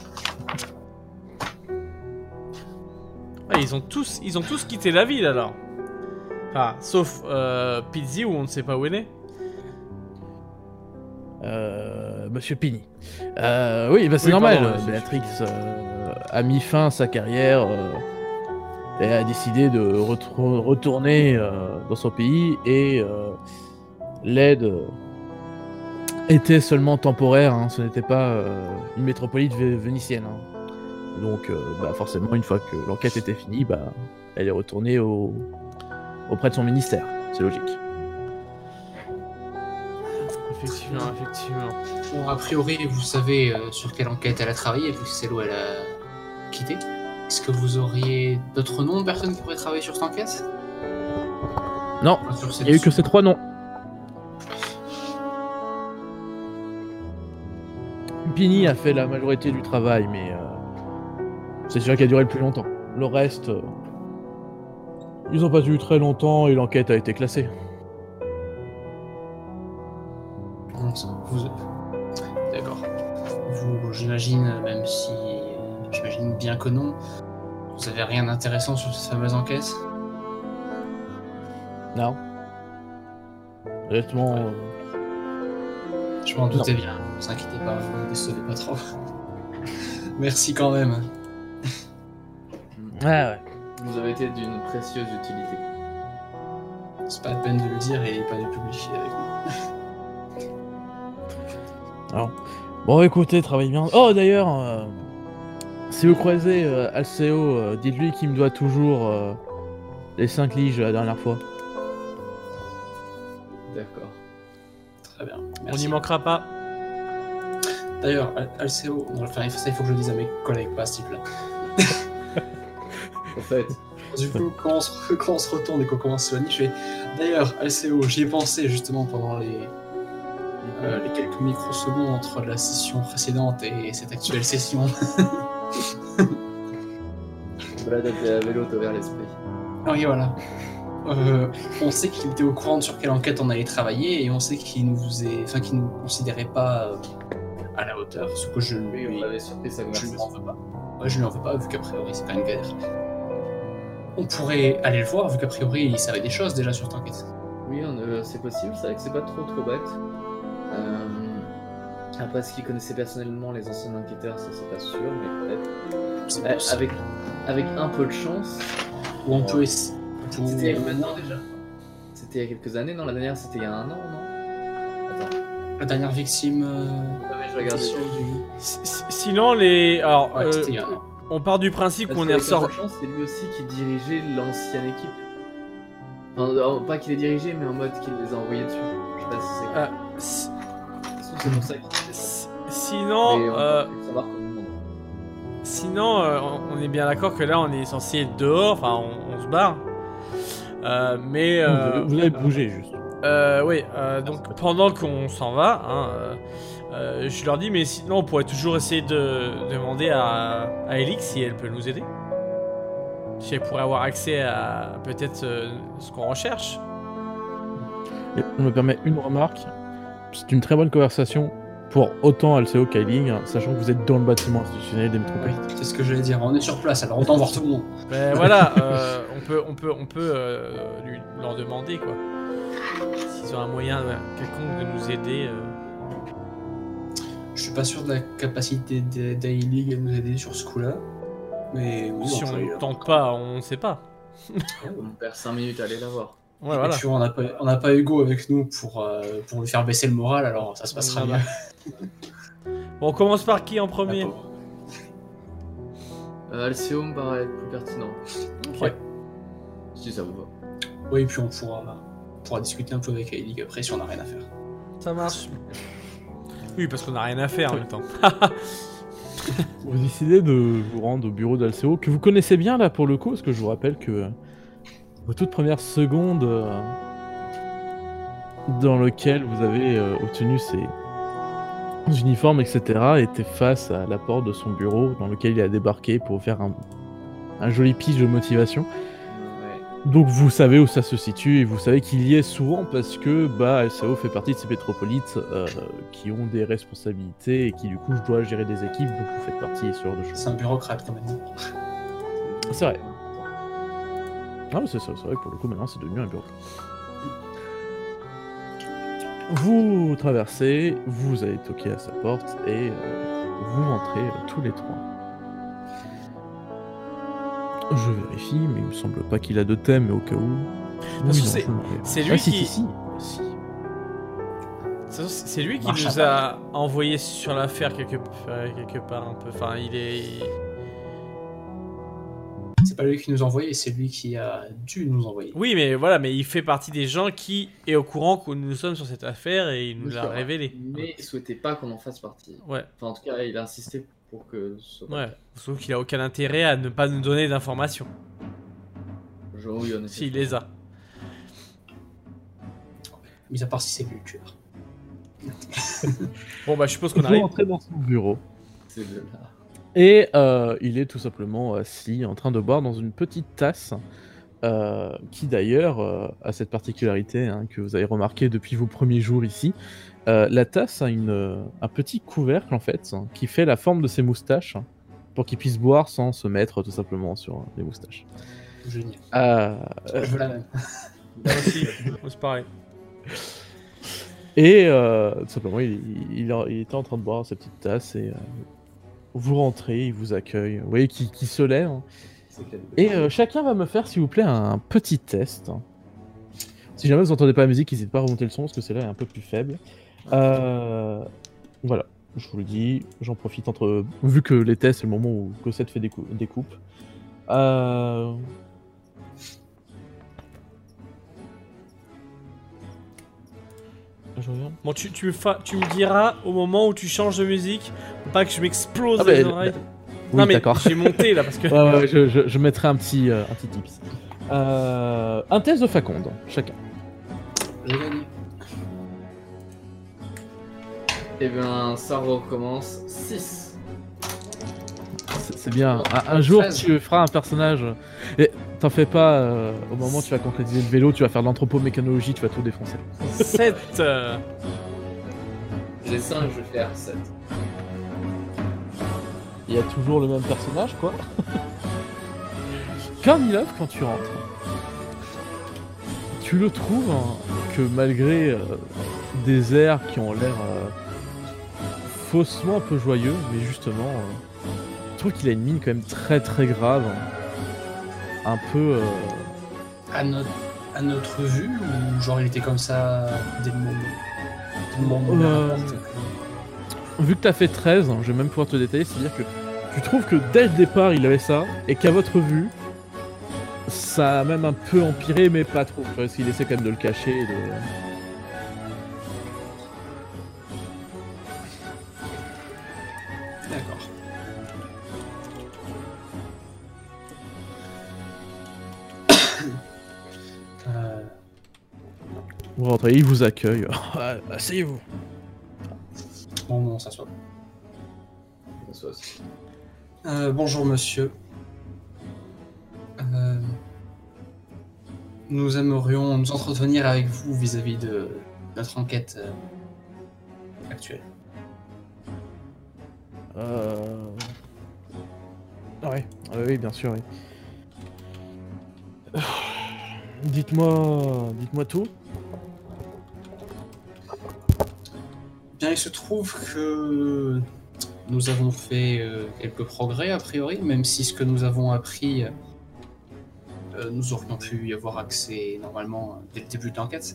Ouais, ils ont tous quitté la ville alors. Enfin, sauf Pizzi où on ne sait pas où elle est. Monsieur Pini. Oui, bah c'est Oui, normal. pardon, Béatrix a mis fin à sa carrière et a décidé de retourner dans son pays et l'aide était seulement temporaire. Hein, ce n'était pas une métropolite vénitienne. Hein. Donc, bah, forcément, une fois que l'enquête était finie, bah, elle est retournée auprès de son ministère. C'est logique. Effectivement. Bon, a priori, vous savez sur quelle enquête elle a travaillé, vu que c'est celle où elle a quitté. Est-ce que vous auriez d'autres noms de personnes qui pourraient travailler sur cette enquête? Non, Enfin, sur il cette- n'y a eu que ces 3 noms. Pini a fait la majorité du travail, mais c'est celui qui a duré le plus longtemps. Le reste, ils n'ont pas eu très longtemps et l'enquête a été classée. Bon, vous... D'accord. Vous, j'imagine, même si... j'imagine bien que non, vous avez rien d'intéressant sur cette fameuse enquête? Non. Honnêtement, Je m'en doutais bien, ne vous inquiétez pas, vous ne décevez pas trop. Merci quand même. ouais. Vous avez été d'une précieuse utilité. C'est pas la peine de le dire et pas de publier avec nous. Alors, bon, écoutez, travaillez bien. Oh, d'ailleurs, si vous croisez Alceo, dites-lui qu'il me doit toujours les 5 liges la dernière fois. D'accord. Très bien. On Merci. n'y manquera pas. D'ailleurs, Alceo, enfin, ça il faut que je le dise à mes collègues, pas à ce type-là. En fait, Du coup, quand on se retourne et qu'on commence à se soigner, je fais... D'ailleurs, Alceo, j'y ai pensé justement pendant Les quelques microsecondes entre la session précédente et cette actuelle session. Voilà, t'es à vélo, t'as ouvert l'esprit. Oui, voilà. On sait qu'il était au courant sur quelle enquête on allait travailler et on sait qu'il nous considérait pas à la hauteur, ce que je Oui, lui on avait surpris sa je lui conversation. en veux pas. Ouais, je lui en veux pas, vu qu'a priori c'est pas une galère. On pourrait aller le voir, vu qu'a priori il savait des choses déjà sur cette enquête. Oui, c'est possible, c'est vrai que c'est pas trop bête. Après, est-ce qu'il connaissait personnellement les anciens enquêteurs, ça c'est pas sûr, mais peut-être. C'est possible. Avec un peu de chance. Ou on peut essayer. C'était il y a combien de temps déjà? C'était il y a quelques années, non? La dernière c'était il y a un an, non? Attends. La dernière victime. Ah ouais, je regardais. Sinon, les. Alors, Ouais, c'était il y a un an. on part du principe Parce qu'on est qu'avec un peu ressorti. de chance, c'est lui aussi qui dirigeait l'ancienne équipe. Enfin, pas qu'il les dirigeait, mais en mode qu'il les a envoyés dessus. Je sais pas si c'est. Ah, C'est pour ça qu'il fait ça. Sinon, Mais on peut savoir comment on- sinon, on est bien d'accord que là, on est censé être dehors. Enfin, on se barre. Mais Vous avez bougé juste. oui. Donc pendant qu'on s'en va, hein, je leur dis, mais sinon, on pourrait toujours essayer de demander à Elix si elle peut nous aider. Si elle pourrait avoir accès à peut-être ce qu'on recherche. Et on me permet une remarque. C'est une très bonne conversation pour autant Alceo qu'Ailing, sachant que vous êtes dans le bâtiment institutionnel des métropoles. C'est ce que j'allais dire. On est sur place, alors autant voir tout le monde. Ben voilà, on peut leur demander quoi. S'ils ont un moyen quelconque de nous aider. Je suis pas sûr de la capacité d'A-League à nous aider sur ce coup-là. Mais oui, Si peut y on aller. tente pas, on sait pas. On perd 5 minutes à aller la voir. Ouais, Et voilà. puis on n'a pas Hugo avec nous pour lui faire baisser le moral, alors ça se passera Voilà. mieux. Bon, on commence par qui en premier? Alceo me paraît plus pertinent. Ouais. Si ça vous va. Oui, puis on pourra discuter un peu avec A-League après si on n'a rien à faire. Ça marche. Oui, parce qu'on n'a rien à faire en même temps. Vous décidez de vous rendre au bureau d'Alceo, que vous connaissez bien là pour le coup, parce que je vous rappelle que vos toutes premières secondes dans lesquelles vous avez obtenu ces uniformes, etc., étaient face à la porte de son bureau, dans lequel il a débarqué pour faire un joli pitch de motivation. Ouais. Donc vous savez où ça se situe et vous savez qu'il y est souvent parce que Alceo fait partie de ces métropolites qui ont des responsabilités et qui du coup doivent gérer des équipes, donc vous faites partie et ce genre de choses. C'est un bureaucrate quand même. C'est vrai. Ah mais c'est vrai que pour le coup maintenant c'est devenu un bureau. Vous traversez, vous allez toquer à sa porte et vous rentrez tous les trois. Je vérifie, mais il me semble pas qu'il a de thème, mais au cas où. Parce que non, c'est- je ne l'ai pas. c'est lui Ah, si, qui- si. C'est lui qui Marche nous à a envoyé sur l'affaire quelque part un peu. Enfin, il est. C'est pas lui qui nous a envoyé, c'est lui qui a dû nous envoyer. Oui, mais voilà, mais il fait partie des gens qui est au courant que nous sommes sur cette affaire et il nous l'a révélé. Mais il souhaitait pas qu'on en fasse partie. Ouais, Enfin, en tout cas, il a insisté pour que ce soit. ouais. Sauf qu'il a aucun intérêt à ne pas nous donner d'informations. Oui, en effet. S'il les a. Mis à part si c'est lui le tueur. Bon, bah, je suppose qu'on Vous arrive. rentrez dans son bureau. C'est de là. Et il est tout simplement assis en train de boire dans une petite tasse qui d'ailleurs a cette particularité que vous avez remarqué depuis vos premiers jours ici. La tasse a un petit couvercle en fait qui fait la forme de ses moustaches pour qu'il puisse boire sans se mettre tout simplement sur les moustaches. Génial. Euh, Je veux la même. Moi aussi, c'est pareil. Et tout simplement il était en train de boire sa petite tasse et vous rentrez, il vous accueille. Vous voyez qu'il se lève. C'est quel- Et chacun va me faire, s'il vous plaît, un petit test. Si jamais vous n'entendez pas la musique, n'hésitez pas à remonter le son, parce que celle-là est un peu plus faible. Voilà, je vous le dis, j'en profite vu que les tests, c'est le moment où Cosette fait des coupes. Je regarde. Bon, tu me diras au moment où tu changes de musique, pour pas que je m'explose Ah, les bah, oreilles. Oui, non mais d'accord. j'ai monté là parce que. Ouais, je mettrai un petit tips. Un test de Faconde, chacun. J'ai gagné. Et bien, ça recommence 6. C'est bien. Un jour, 13. tu feras un personnage. Et t'en fais pas, au moment où tu vas concrétiser le vélo, tu vas faire de l'anthropomécanologie, tu vas tout défoncer. 7. J'ai 5, je vais faire 7. Il y a toujours le même personnage, quoi. Kornilov, quand tu rentres, tu le trouves que malgré des airs qui ont l'air faussement un peu joyeux, mais justement, je trouve qu'il a une mine quand même très très grave. Un peu... À notre vue, ou genre il était comme ça dès le moment où il a rapporté Vu que t'as fait 13, je vais même pouvoir te détailler, c'est-à-dire que tu trouves que dès le départ il avait ça, et qu'à votre vue, ça a même un peu empiré, mais pas trop, parce qu'il essaie quand même de le cacher. Et de... D'accord. Vous rentrez, il vous accueille. Asseyez-vous. Bon, on s'assoit. Ça aussi. Bonjour monsieur. Nous aimerions nous entretenir avec vous vis-à-vis de notre enquête actuelle. Oui, bien sûr, oui. Dites-moi tout. Bien, il se trouve que nous avons fait quelques progrès a priori, même si ce que nous avons appris, nous aurions pu y avoir accès normalement dès le début de l'enquête.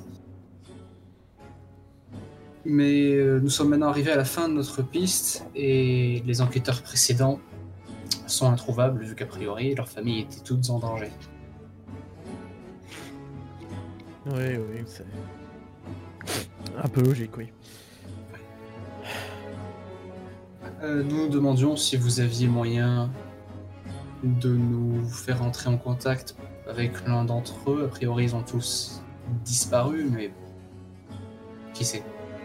Mais nous sommes maintenant arrivés à la fin de notre piste et les enquêteurs précédents sont introuvables vu qu'a priori leurs familles étaient toutes en danger. Oui, c'est un peu logique, oui. Nous nous demandions si vous aviez moyen de nous faire entrer en contact avec l'un d'entre eux. A priori, ils ont tous disparu, mais qui sait?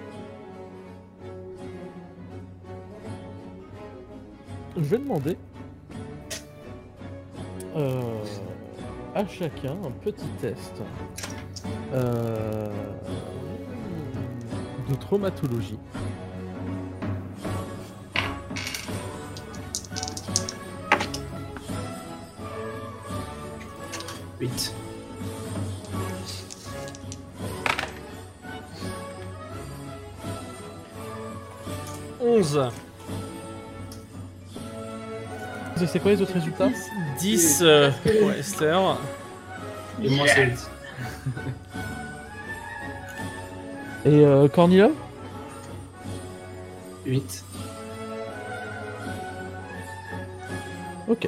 Je vais demander à chacun un petit test de traumatologie. Huit. C'est quoi les autres résultats? 10 pour Esther. Et moi, c'est 8. Et Kornilov? 8. Ok.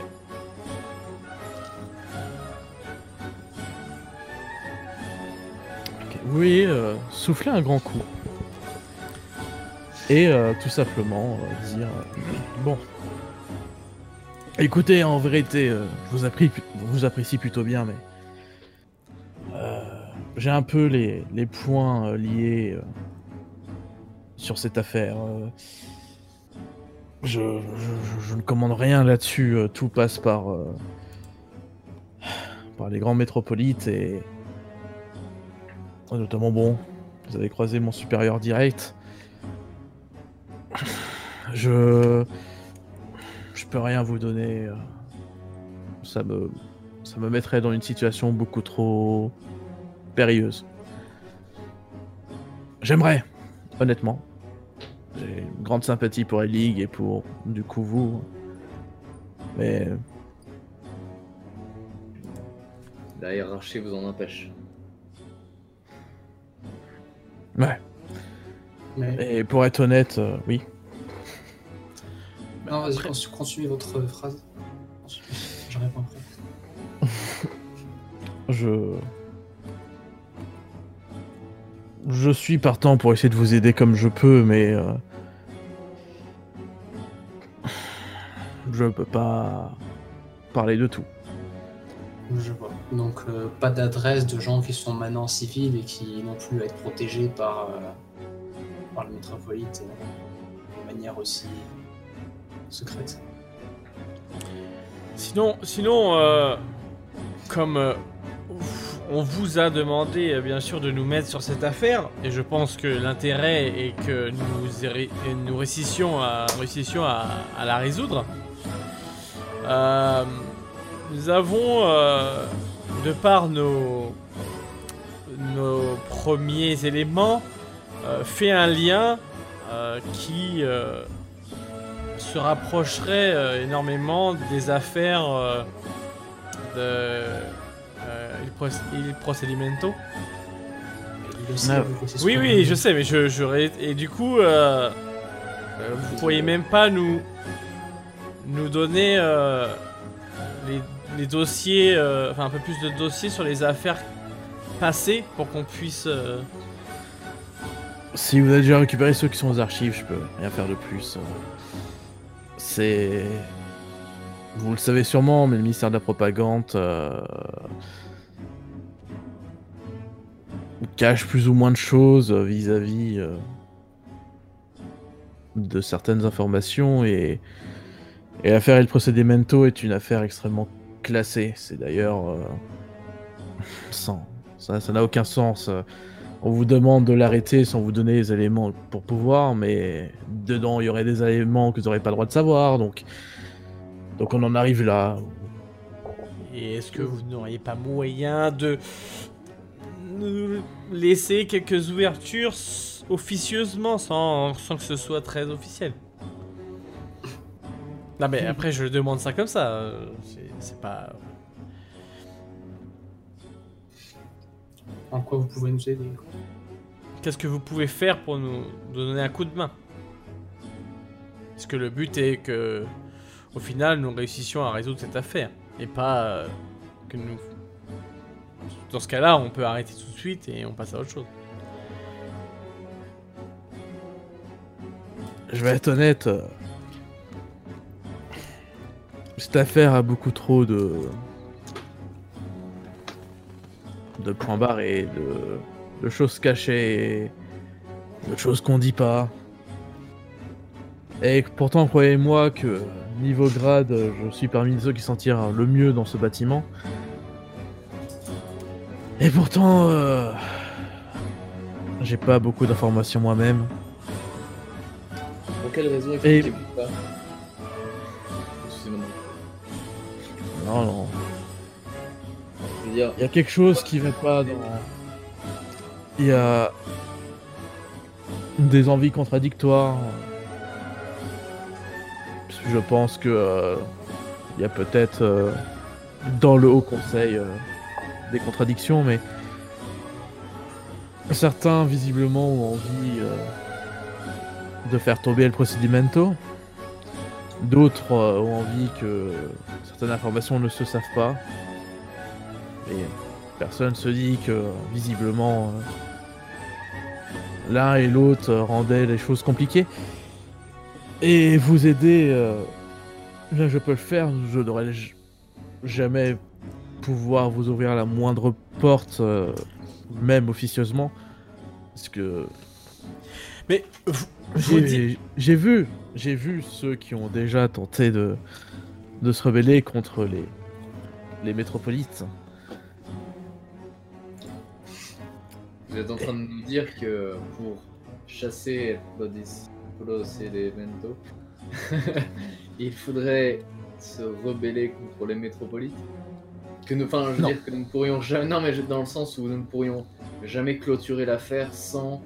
Vous voyez souffler un grand coup. Et tout simplement dire bon. Écoutez, en vérité, je vous apprécie plutôt bien, mais j'ai un peu les points liés sur cette affaire. Je ne commande rien là-dessus. Tout passe par les grands métropolites et notamment, bon, vous avez croisé mon supérieur direct. Je peux rien vous donner. Ça me mettrait dans une situation beaucoup trop périlleuse. J'aimerais, honnêtement. J'ai une grande sympathie pour Ellig et pour, du coup, vous. Mais La hiérarchie vous en empêche. ouais. Mais... Et pour être honnête, oui. Non, vas-y, continuez votre phrase. J'en réponds après. Je suis partant pour essayer de vous aider comme je peux, mais je peux pas parler de tout. Je vois. Donc, pas d'adresse de gens qui sont maintenant civils et qui n'ont plus à être protégés par par le métropolite de manière aussi secrète. Sinon, comme on vous a demandé bien sûr de nous mettre sur cette affaire, et je pense que l'intérêt est que nous réussissions à la résoudre, nous avons, de par nos premiers éléments, fait un lien qui se rapprocherait énormément des affaires de Il Procedimento. Il le sait, Ah, vu que c'est Oui, son- oui, je sais, mais et du coup, vous pourriez même pas nous donner les dossiers, enfin un peu plus de dossiers sur les affaires passées pour qu'on puisse. Si vous avez déjà récupéré ceux qui sont aux archives, je peux rien faire de plus. C'est... Vous le savez sûrement, mais le ministère de la Propagande cache plus ou moins de choses vis-à-vis de certaines informations, et l'affaire El Procedimento est une affaire extrêmement classée. C'est d'ailleurs... ça n'a aucun sens. On vous demande de l'arrêter sans vous donner les éléments pour pouvoir, mais dedans il y aurait des éléments que vous n'aurez pas le droit de savoir, donc on en arrive là. Et est-ce que vous n'auriez pas moyen de nous laisser quelques ouvertures officieusement, sans que ce soit très officiel? Non mais après je demande ça comme ça, c'est pas... En quoi vous pouvez nous aider? Qu'est-ce que vous pouvez faire pour nous donner un coup de main? Parce que le but est que, au final, nous réussissions à résoudre cette affaire. Et pas que nous... Dans ce cas-là, on peut arrêter tout de suite et on passe à autre chose. Je vais être honnête, cette affaire a beaucoup trop de points barrés, de choses cachées, de choses qu'on dit pas. Et pourtant, croyez-moi que niveau grade, je suis parmi ceux qui s'en tirent le mieux dans ce bâtiment. Et pourtant, j'ai pas beaucoup d'informations moi-même. Pour quelle raison expliquez-vous pas? Excusez-moi. Non. Je veux dire, Il y a quelque chose qui va pas dans... Il y a des envies contradictoires. Je pense que il y a peut-être dans le Haut Conseil des contradictions, mais certains visiblement ont envie de faire tomber le procedimento. D'autres ont envie que certaines informations ne se savent pas. Et personne se dit que visiblement l'un et l'autre rendaient les choses compliquées. Et vous aider, là je peux le faire, je n'aurais jamais pouvoir vous ouvrir la moindre porte, même officieusement. Parce que Mais vous dites... j'ai vu ceux qui ont déjà tenté de se rebeller contre les métropolites. vous êtes en train de nous dire que pour chasser Polos et les Mento, il faudrait se rebeller contre les métropolites? Que nous, enfin, je veux Non. dire que nous ne pourrions jamais. Non, mais dans le sens où nous ne pourrions jamais clôturer l'affaire sans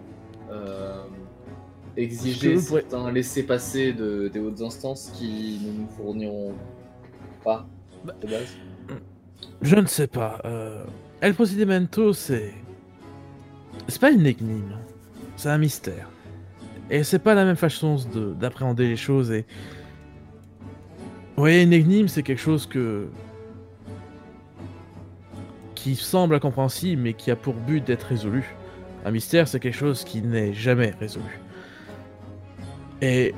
exiger Est-ce que vous certains laissez-passer des hautes instances qui ne nous fourniront pas de base. Je ne sais pas. El Procedimento, c'est pas une énigme, c'est un mystère. Et c'est pas la même façon d'appréhender les choses. Et vous voyez, une énigme, c'est quelque chose qui semble incompréhensible, mais qui a pour but d'être résolu. Un mystère, c'est quelque chose qui n'est jamais résolu. Et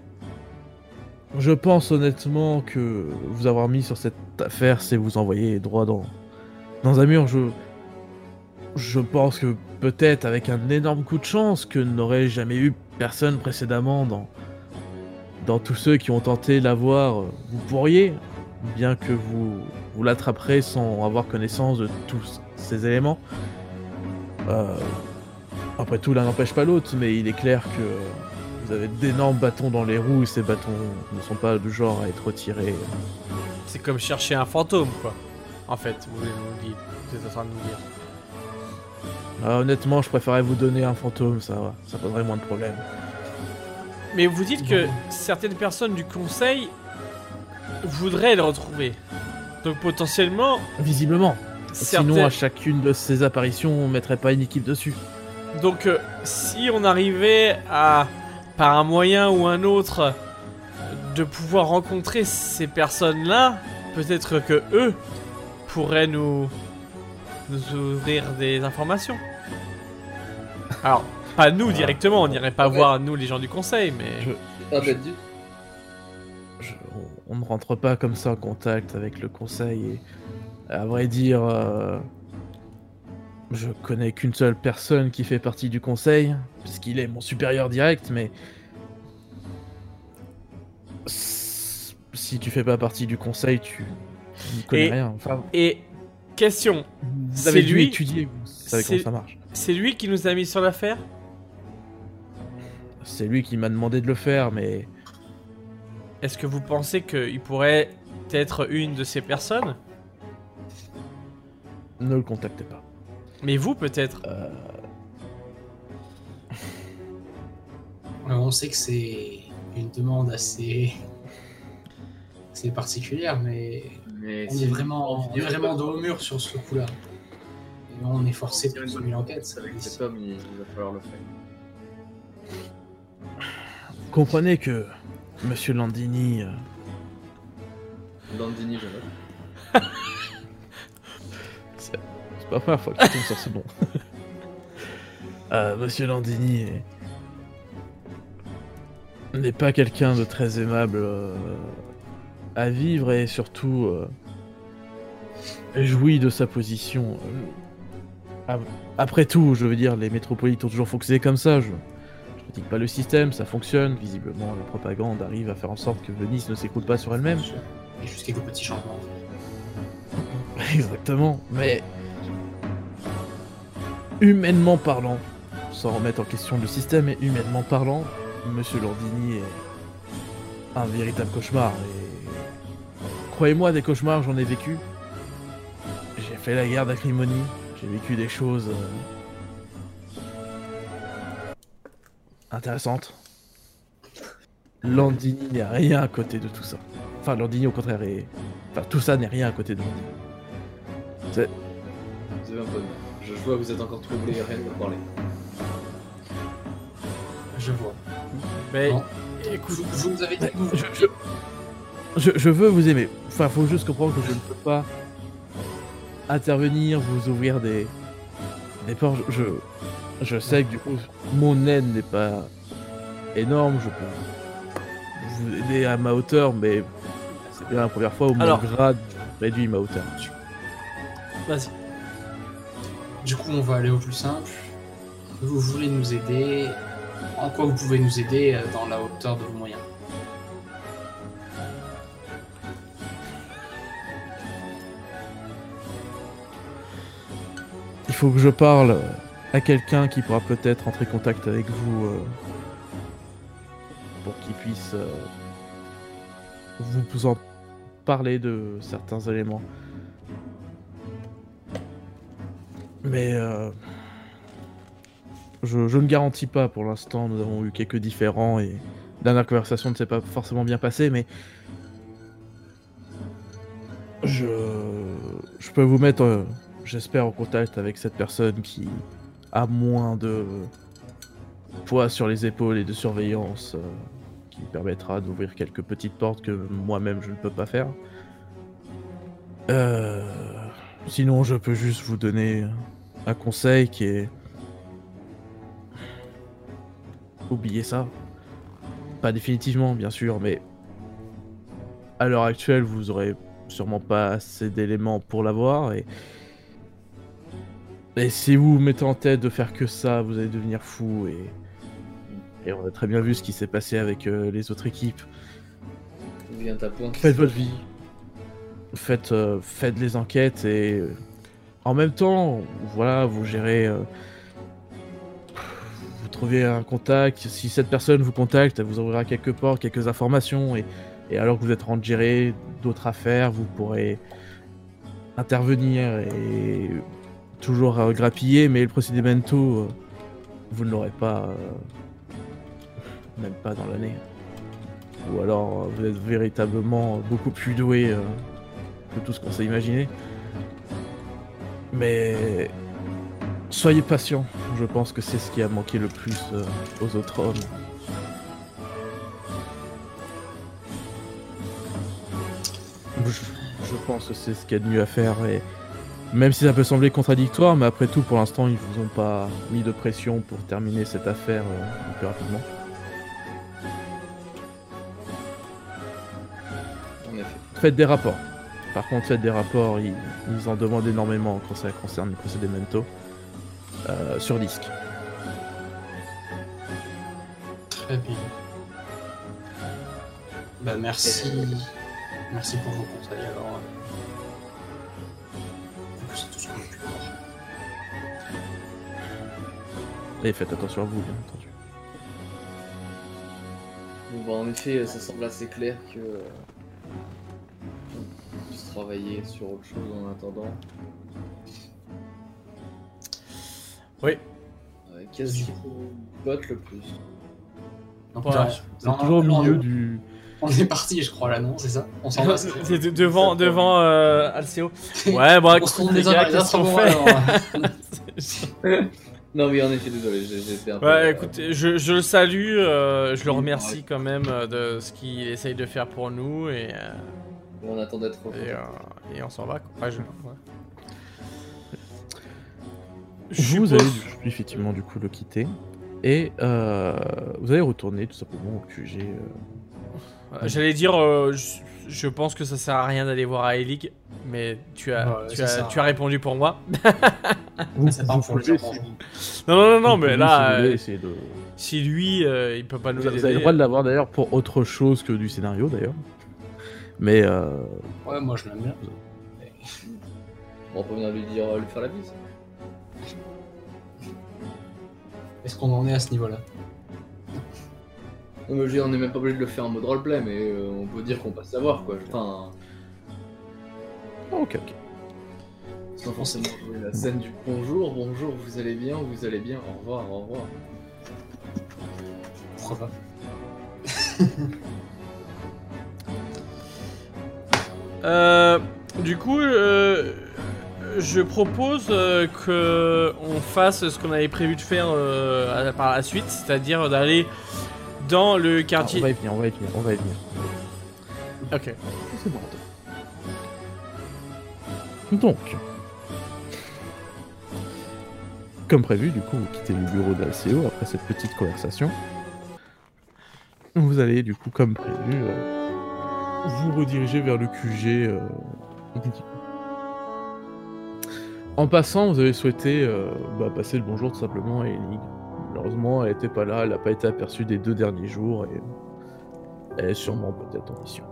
je pense honnêtement que vous avoir mis sur cette affaire, c'est vous envoyer droit dans un mur. Je pense que peut-être avec un énorme coup de chance que n'aurait jamais eu personne précédemment dans tous ceux qui ont tenté l'avoir, vous pourriez, bien que vous l'attraperez sans avoir connaissance de tous ces éléments. Après tout, l'un n'empêche pas l'autre, mais il est clair que vous avez d'énormes bâtons dans les roues et ces bâtons ne sont pas du genre à être retirés. C'est comme chercher un fantôme, quoi. En fait, vous êtes en train de nous dire. Honnêtement, je préférerais vous donner un fantôme, ça poserait moins de problèmes. Mais vous dites que certaines personnes du conseil voudraient le retrouver. Donc potentiellement, Visiblement. certaines... Sinon, à chacune de ces apparitions, on mettrait pas une équipe dessus. Donc si on arrivait à, par un moyen ou un autre, de pouvoir rencontrer ces personnes-là, peut-être que eux pourraient nous ouvrir des informations. Alors, pas nous directement, on n'irait pas voir nous les gens du conseil, mais... Pas bête du tout. On ne rentre pas comme ça en contact avec le conseil et à vrai dire, je connais qu'une seule personne qui fait partie du conseil, puisqu'il est mon supérieur direct, mais si tu fais pas partie du conseil, tu ne connais rien. Enfin, Et question, vous c'est avez dû lui, étudier, vous savez comment ça marche. c'est lui qui nous a mis sur l'affaire? C'est lui qui m'a demandé de le faire, mais Est-ce que vous pensez qu'il pourrait être une de ces personnes? ne le contactez pas. Mais vous, peut-être? On sait que c'est une demande assez particulière, mais Mais on si est vous vraiment en finirez pas dos au mur sur ce coup-là. Et on est forcé de continuer l'enquête. avec cet homme, il va falloir le faire. Comprenez que Monsieur Landini, Landini, je note. c'est pas la première fois que je tombe sur ce nom. Monsieur Landini n'est pas quelqu'un de très aimable à vivre et surtout jouit de sa position. Après tout, je veux dire, les métropolites ont toujours fonctionné comme ça. Je critique pas le système, ça fonctionne. Visiblement, la propagande arrive à faire en sorte que Venise ne s'écroule pas sur elle-même. Il y a juste quelques petits changements. Exactement, mais humainement parlant, sans remettre en question le système, mais humainement parlant, Monsieur Landini est un véritable cauchemar. Et croyez-moi, des cauchemars, j'en ai vécu. J'ai fait la guerre d'Acrimonie, j'ai vécu des choses intéressantes. Landini n'est rien à côté de tout ça. Enfin, Landini au contraire est... Enfin, tout ça n'est rien à côté de Landini. C'est... Vous avez un peu de mal. Je vois que vous êtes encore troublé et rien de me parler. Je vois. Mais Non. écoute, Vous nous avez dit que vous... Je veux vous aimer. Enfin, faut juste comprendre que je ne peux pas intervenir, vous ouvrir des portes. Je sais que du coup, mon aide n'est pas énorme. Je peux vous aider à ma hauteur, mais c'est bien la première fois où Alors. mon grade réduit ma hauteur. vas-y. Du coup, on va aller au plus simple. Vous voulez nous aider. En quoi vous pouvez nous aider dans la hauteur de vos moyens? Il faut que je parle à quelqu'un qui pourra peut-être entrer en contact avec vous pour qu'il puisse vous en parler de certains éléments. Mais je ne garantis pas pour l'instant, nous avons eu quelques différends et la dernière conversation ne s'est pas forcément bien passée, mais je peux vous mettre, j'espère, en contact avec cette personne qui a moins de poids sur les épaules et de surveillance qui permettra d'ouvrir quelques petites portes que moi-même je ne peux pas faire. Sinon, je peux juste vous donner un conseil qui est... Oubliez ça. Pas définitivement, bien sûr, mais à l'heure actuelle, vous aurez sûrement pas assez d'éléments pour l'avoir et Et si vous vous mettez en tête de faire que ça, vous allez devenir fou. Et on a très bien vu ce qui s'est passé avec les autres équipes. D'où vient ta pointe? Faites votre vie. Faites les enquêtes et en même temps, voilà, vous gérez. Vous trouvez un contact. Si cette personne vous contacte, elle vous ouvrira quelques portes, quelques informations. Et alors que vous êtes en train de gérer d'autres affaires, vous pourrez intervenir et toujours grappiller. Mais le procedimento, vous ne l'aurez pas, même pas dans l'année. Ou alors vous êtes véritablement beaucoup plus doué que tout ce qu'on s'est imaginé. Mais soyez patient, je pense que c'est ce qui a manqué le plus aux autres hommes. Je pense que c'est ce qu'il y a de mieux à faire. Et même si ça peut sembler contradictoire, mais après tout, pour l'instant, ils vous ont pas mis de pression pour terminer cette affaire le plus rapidement. En effet. Faites des rapports. Par contre, faites des rapports, ils en demandent énormément quand ça concerne le procedimento. Sur disque. Très bien. Bah merci. Merci pour vos conseils alors. C'est tout ce qu'on a pu voir. Et faites attention à vous, bien entendu. Bon, bah, en effet, ça semble assez clair que on puisse travailler sur autre chose en attendant. Oui. Qu'est-ce qui vous botte le plus? Donc, Ouais, là, C'est toujours au milieu du... On est parti, je crois, là, non? C'est ça? On s'en va. C'est devant Alceo. Ouais, bon, On écoute, se tourne les les uns gars, vers les qu'est-ce autres, qu'on bon, fait alors. Non, oui, en effet, désolé, j'étais un peu. Ouais, écoute, je le salue, je le remercie quand même de ce qu'il essaye de faire pour nous et On attend d'être. et on s'en va quoi. Enfin, ouais. Vous allez effectivement du coup le quitter. Et vous allez retourner tout simplement au QG. J'allais dire, je pense que ça sert à rien d'aller voir Aelik, mais tu as répondu pour moi. C'est pas pour les enfants. Non, mais là, Si de... si lui, il peut pas nous Vous aider. avez le droit de l'avoir d'ailleurs pour autre chose que du scénario d'ailleurs. Mais Ouais, moi je l'aime bien. Bon, on peut venir lui faire la bise. Est-ce qu'on en est à ce niveau-là? Non, mais je veux dire, on n'est même pas obligé de le faire en mode roleplay, mais on peut dire qu'on passe savoir quoi. Enfin, ok. sans forcément jouer la scène du bonjour, vous allez bien, au revoir. Pourquoi pas? Du coup, je propose que on fasse ce qu'on avait prévu de faire par la suite, c'est-à-dire d'aller dans le quartier. On va y venir. Ok. C'est bon. Donc, comme prévu, du coup, vous quittez le bureau d'Alceo après cette petite conversation. Vous allez, du coup, comme prévu, vous rediriger vers le QG. En passant, vous avez souhaité passer le bonjour tout simplement à Ellie. Malheureusement, elle n'était pas là, elle n'a pas été aperçue des 2 derniers jours et elle est sûrement peut-être en mission.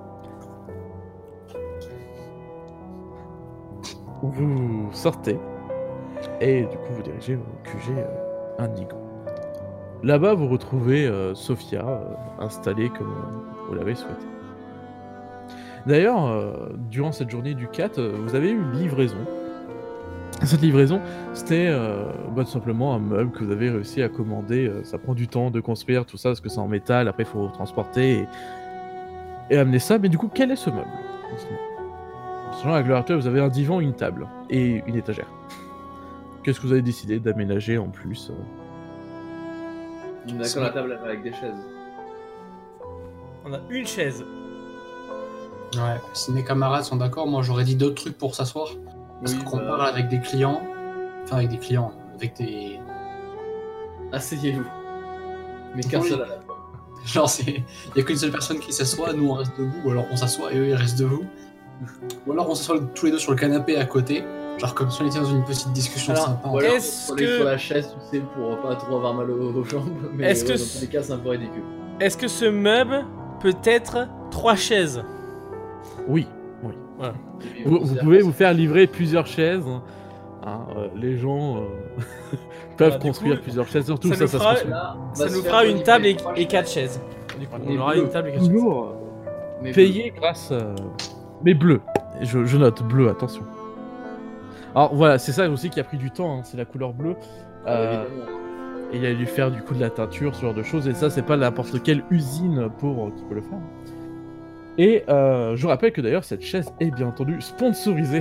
Vous sortez et du coup vous dirigez au QG Indigo. Là-bas, vous retrouvez Sophia installée comme vous l'avez souhaité. D'ailleurs, durant cette journée du 4, vous avez eu une livraison. Cette livraison, c'était tout simplement un meuble que vous avez réussi à commander. Ça prend du temps de construire tout ça parce que c'est en métal. Après, il faut transporter et amener ça. Mais du coup, quel est ce meuble? Selon la gloire actuelle, vous avez un divan, une table et une étagère. Qu'est-ce que vous avez décidé d'aménager en plus? D'accord, la table avec des chaises. On a une chaise. Ouais, si mes camarades sont d'accord, moi j'aurais dit d'autres trucs pour s'asseoir. Parce Oui, qu'on bah, parle avec des clients. Enfin, avec des. Asseyez-vous. Mais qu'un Oui. seul à la fois. Genre, il y a qu'une seule personne qui s'assoit, nous on reste debout, ou alors on s'assoit et eux ils restent debout. Ou alors on s'assoit tous les deux sur le canapé à côté, Genre comme si on était dans une petite discussion Alors, sympa. ou alors, Est-ce on est que- sur la chaise, tu sais, pour pas trop avoir mal aux jambes, mais Est-ce que dans c- tous les cas, c'est un peu ridicule. Est-ce que ce meuble peut être 3 chaises? Oui. Et puis, Vous, on vous considère pouvez que vous faire livrer plusieurs chaises. Les gens peuvent Bah, du construire coup, plusieurs chaises. Surtout ça ça, nous ça se fera- construit. là, on Ça va se nous faire fera une livrer table et, 3 et 4 chaises. chaises. Du coup, Mais on aura bleu. une table et 4 chaises. Toujours Mais payé grâce. Mais bleu. Je note bleu, attention. Alors voilà, c'est ça aussi qui a pris du temps. C'est la couleur bleue. évidemment. Et il a dû faire du coup de la teinture, ce genre de choses. Et ça, c'est pas n'importe quelle usine qui peut le faire. Et je rappelle que d'ailleurs, cette chaise est bien entendu sponsorisée.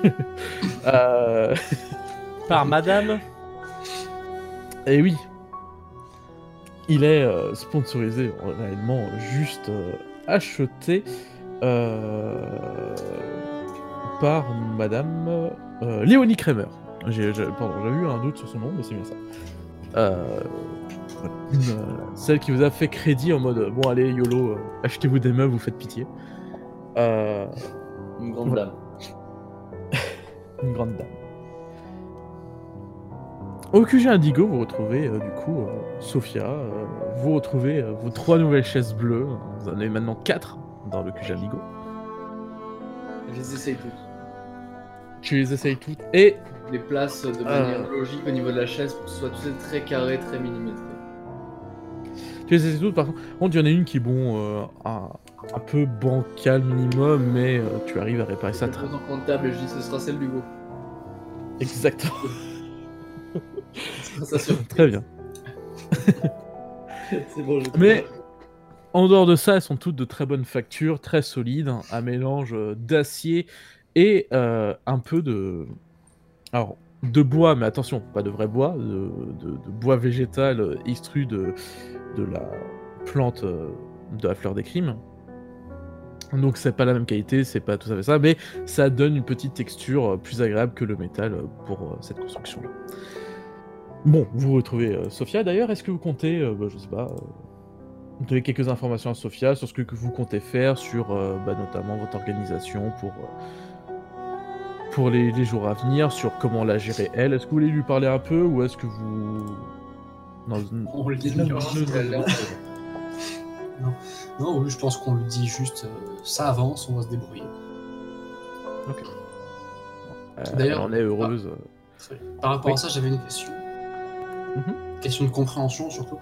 Par madame. Et oui, il est sponsorisé, réellement juste acheté par Madame Léonie Kramer. Pardon, j'ai eu un doute sur son nom, mais c'est bien ça. Voilà. Celle qui vous a fait crédit en mode bon allez YOLO, achetez-vous des meubles, vous faites pitié. Une grande Voilà. dame. Une grande dame. Au QG Indigo, vous retrouvez du coup Sophia, vous retrouvez vos 3 nouvelles chaises bleues, vous en avez maintenant 4 dans le QG Indigo. Je les essaye toutes. Tu les essayes toutes et Les places de manière logique au niveau de la chaise pour que ce soit tout très carré, très millimétré. tu les essayes toutes. Par contre, il y en a une qui est bon, un peu bancale minimum, mais tu arrives à réparer ça Je très pose en comptable et je dis ce sera celle du go. exactement. Ça sur- Très bien. C'est bon, j'ai Mais en dehors de ça, elles sont toutes de très bonne facture, très solides, un mélange d'acier et un peu de... Alors, de bois, mais attention, pas de vrai bois, de bois végétal extru de la plante de la fleur des crimes. Donc c'est pas la même qualité, c'est pas tout à fait ça, mais ça donne une petite texture plus agréable que le métal pour cette construction-là. Bon, vous retrouvez Sophia d'ailleurs, est-ce que vous comptez, je sais pas, donner quelques informations à Sophia sur ce que vous comptez faire, sur notamment votre organisation pour les jours à venir, sur comment la gérer elle. Est-ce que vous voulez lui parler un peu ou est-ce que vous... Non, On le dit. Non, oui, je pense qu'on lui dit juste ça avance, on va se débrouiller. D'ailleurs- elle en est heureuse. Par rapport Oui. à ça, j'avais une question. Mhm. Question de compréhension surtout.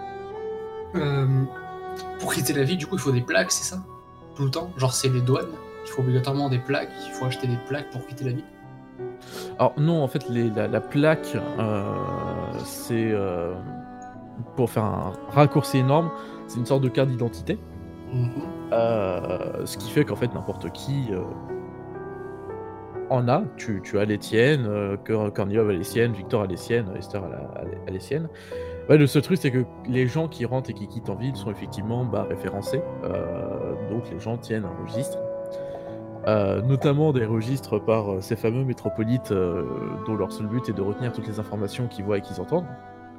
Pour quitter la ville, du coup, il faut des plaques, c'est ça? Tout le temps? Genre, c'est les douanes? Il faut obligatoirement des plaques? Il faut acheter des plaques pour quitter la ville? Alors non, en fait, la plaque, c'est pour faire un raccourci énorme, c'est une sorte de carte d'identité. Mhm. Ce qui fait qu'en fait n'importe qui en a. Tu as les tiennes, Korniov a les siennes, Victor a les siennes, Esther a les siennes. Ouais, le seul truc c'est que les gens qui rentrent et qui quittent en ville sont effectivement référencés. Donc les gens tiennent un registre. Notamment des registres par ces fameux métropolites dont leur seul but est de retenir toutes les informations qu'ils voient et qu'ils entendent.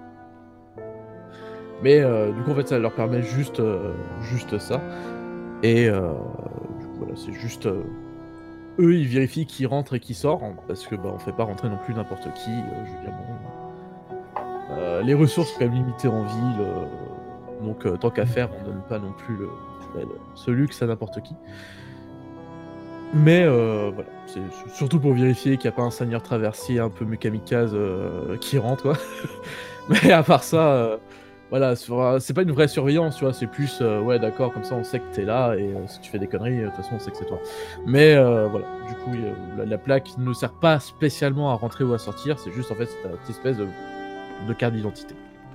Mais du coup en fait ça leur permet juste ça. Et du coup voilà, c'est juste eux ils vérifient qui rentre et qui sort, parce que on fait pas rentrer non plus n'importe qui. Je veux dire, bon, les ressources sont quand même limitées en ville, donc tant qu'à faire on donne pas non plus ce luxe à n'importe qui. Mais voilà, c'est surtout pour vérifier qu'il n'y a pas un seigneur traversier un peu kamikaze qui rentre, quoi. Mais à part ça, voilà, c'est pas une vraie surveillance, tu vois, c'est plus, ouais d'accord, comme ça on sait que t'es là, et si tu fais des conneries, de toute façon on sait que c'est toi. Mais voilà, du coup, la plaque ne sert pas spécialement à rentrer ou à sortir, c'est juste en fait cette espèce de carte d'identité.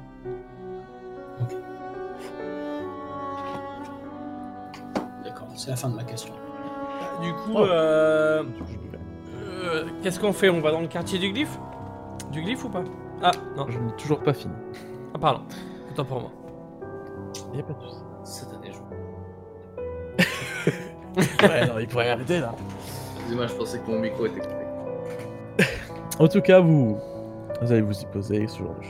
D'accord, c'est la fin de ma question. Du coup, Oh. qu'est-ce qu'on fait? On va dans le quartier du glyphe? Du glyphe ou pas? Ah, non. Je n'ai toujours pas fini. Ah, pardon. Autant pour moi. Il a pas de souci. Satané jour. Ouais, non, il pourrait arrêter là. Excusez-moi, je pensais que mon micro était coupé. En tout cas, vous allez vous y poser, ce genre de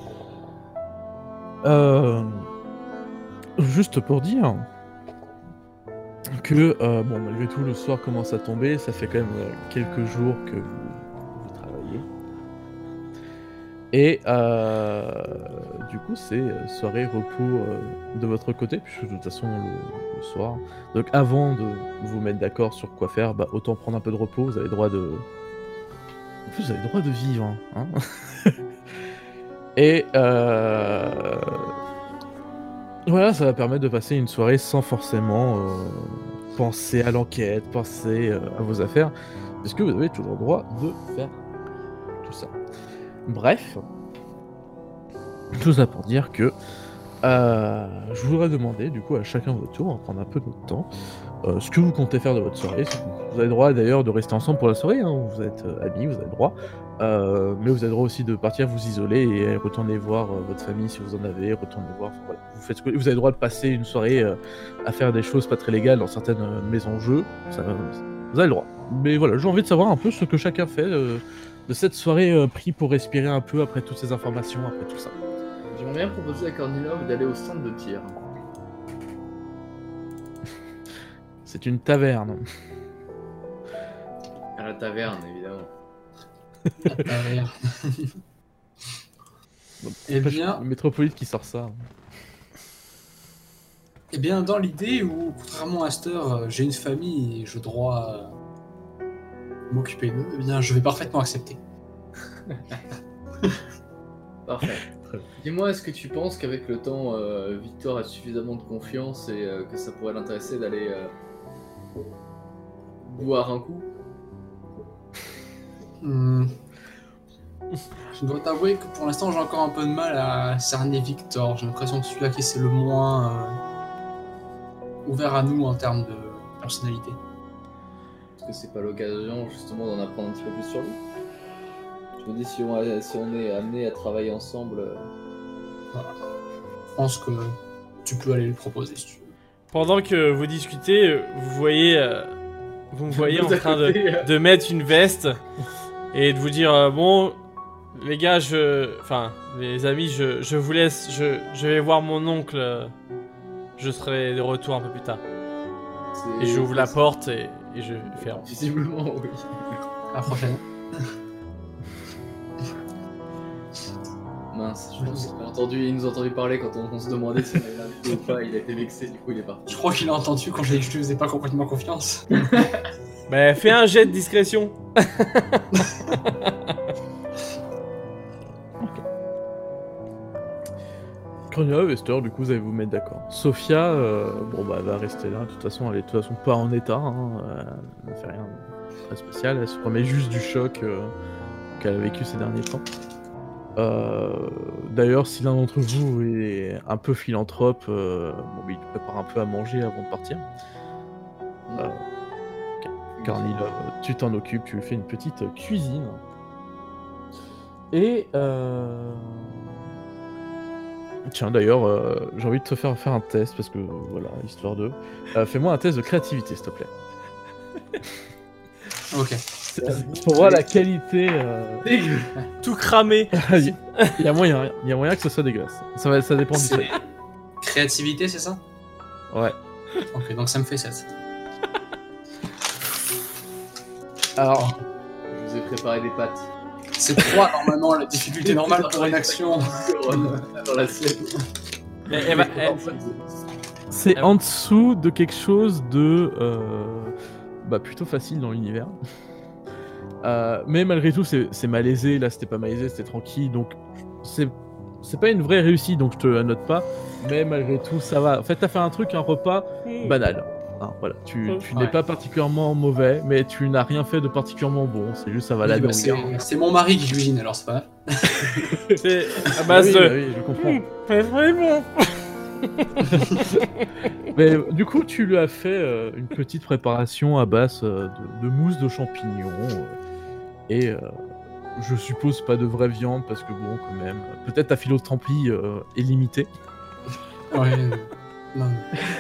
choses. Juste pour dire que, malgré tout, le soir commence à tomber, ça fait quand même quelques jours que Et du coup, c'est soirée repos de votre côté, puisque de toute façon, le soir. Donc, avant de vous mettre d'accord sur quoi faire, bah, autant prendre un peu de repos. Vous avez le droit de. En plus, vous avez le droit de vivre. Hein. Et voilà, ça va permettre de passer une soirée sans forcément penser à l'enquête, penser à vos affaires, parce que vous avez toujours le droit de faire tout ça. Bref, tout ça pour dire que je voudrais demander du coup à chacun votre tour, on va prendre un peu de votre temps, ce que vous comptez faire de votre soirée. Vous avez le droit d'ailleurs de rester ensemble pour la soirée, hein, vous êtes amis, vous avez le droit. Mais vous avez le droit aussi de partir vous isoler et retourner voir votre famille si vous en avez, retourner voir. Voilà, vous faites vous avez le droit de passer une soirée à faire des choses pas très légales dans certaines maisons-jeux. Vous avez le droit. Mais voilà, j'ai envie de savoir un peu ce que chacun fait de cette soirée pris pour respirer un peu après toutes ces informations, après tout ça. J'aimerais bien proposer à Kornilov d'aller au stand de tir. C'est une taverne. À la taverne, évidemment. Eh bien, Le métropolite qui sort ça. Eh bien, dans l'idée où, contrairement à Aster, j'ai une famille et je dois m'occuper d'eux, eh bien, je vais parfaitement accepter. Parfait. Dis-moi, est-ce que tu penses qu'avec le temps, Victor a suffisamment de confiance et que ça pourrait l'intéresser d'aller boire un coup? Je dois t'avouer que pour l'instant, j'ai encore un peu de mal à cerner Victor. J'ai l'impression que celui-là qui c'est le moins ouvert à nous en termes de personnalité. Est-ce que c'est pas l'occasion justement d'en apprendre un petit peu plus sur lui? Je me dis si on est amené à travailler ensemble. Voilà. Je pense que tu peux aller le proposer si tu veux. Pendant que vous discutez, vous me voyez en train de mettre une veste et de vous dire bon, les gars, enfin, les amis, je vous laisse, je vais voir mon oncle, je serai de retour un peu plus tard. Et j'ouvre la porte et je ferme. Visiblement, oui. À la prochaine. Mince, je pense qu'il nous a entendu parler quand on se demandait si on avait l'invité ou pas, il a été vexé, du coup il est parti. Je crois qu'il a entendu quand je lui faisais pas complètement confiance. Bah, fais un jet de discrétion. Kornilov, Esther, du coup vous allez vous mettre d'accord. Sophia, bon bah elle va rester là, de toute façon elle est de toute façon pas en état, hein, elle ne fait rien de très spécial, elle se remet juste du choc qu'elle a vécu ces derniers temps. D'ailleurs, si l'un d'entre vous est un peu philanthrope, bon, il prépare un peu à manger avant de partir. Kornilov, tu t'en occupes, tu lui fais une petite cuisine. Et tiens, d'ailleurs, j'ai envie de te faire un test parce que voilà, histoire de. Fais-moi un test de créativité, s'il te plaît. Ok. Pour voir la qualité. Tout cramé. Il y a moyen que ce soit dégueulasse. Ça dépend du C'est trait. créativité, c'est ça? Ouais. Ok, donc ça me fait 7. Alors, Je vous ai préparé des pâtes. C'est 3 normalement, la difficulté normale pour une action. Dans l'assiette. c'est en dessous de quelque chose de plutôt facile dans l'univers. Mais malgré tout, c'est malaisé. Là, c'était pas malaisé, c'était tranquille. Donc, c'est pas une vraie réussite, donc je te la note pas. Mais malgré tout, ça va. En fait, t'as fait un repas banal. Hein, voilà. Tu n'es pas particulièrement mauvais, mais tu n'as rien fait de particulièrement bon. C'est juste ça va la C'est mon mari qui cuisine, alors c'est pas mal. C'est à base de. oui, je comprends. Pas vraiment. Mais du coup, tu lui as fait une petite préparation à base de mousse de champignons et je suppose pas de vraie viande parce que bon, quand même, peut-être ta philothérapie est limitée. Ouais. Non.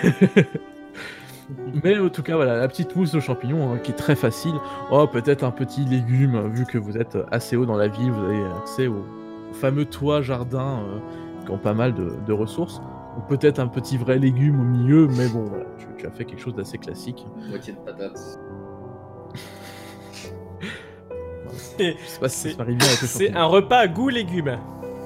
Mais en tout cas, voilà, la petite mousse de champignons qui est très facile. Oh, peut-être un petit légume, vu que vous êtes assez haut dans la ville, vous avez accès aux fameux toits jardins qui ont pas mal de ressources. Ou peut-être un petit vrai légume au milieu, mais bon, voilà, tu as fait quelque chose d'assez classique. Moitié de patates. C'est Je sais pas si ça se marie bien avec le c'est champignon. un repas à goût légumes.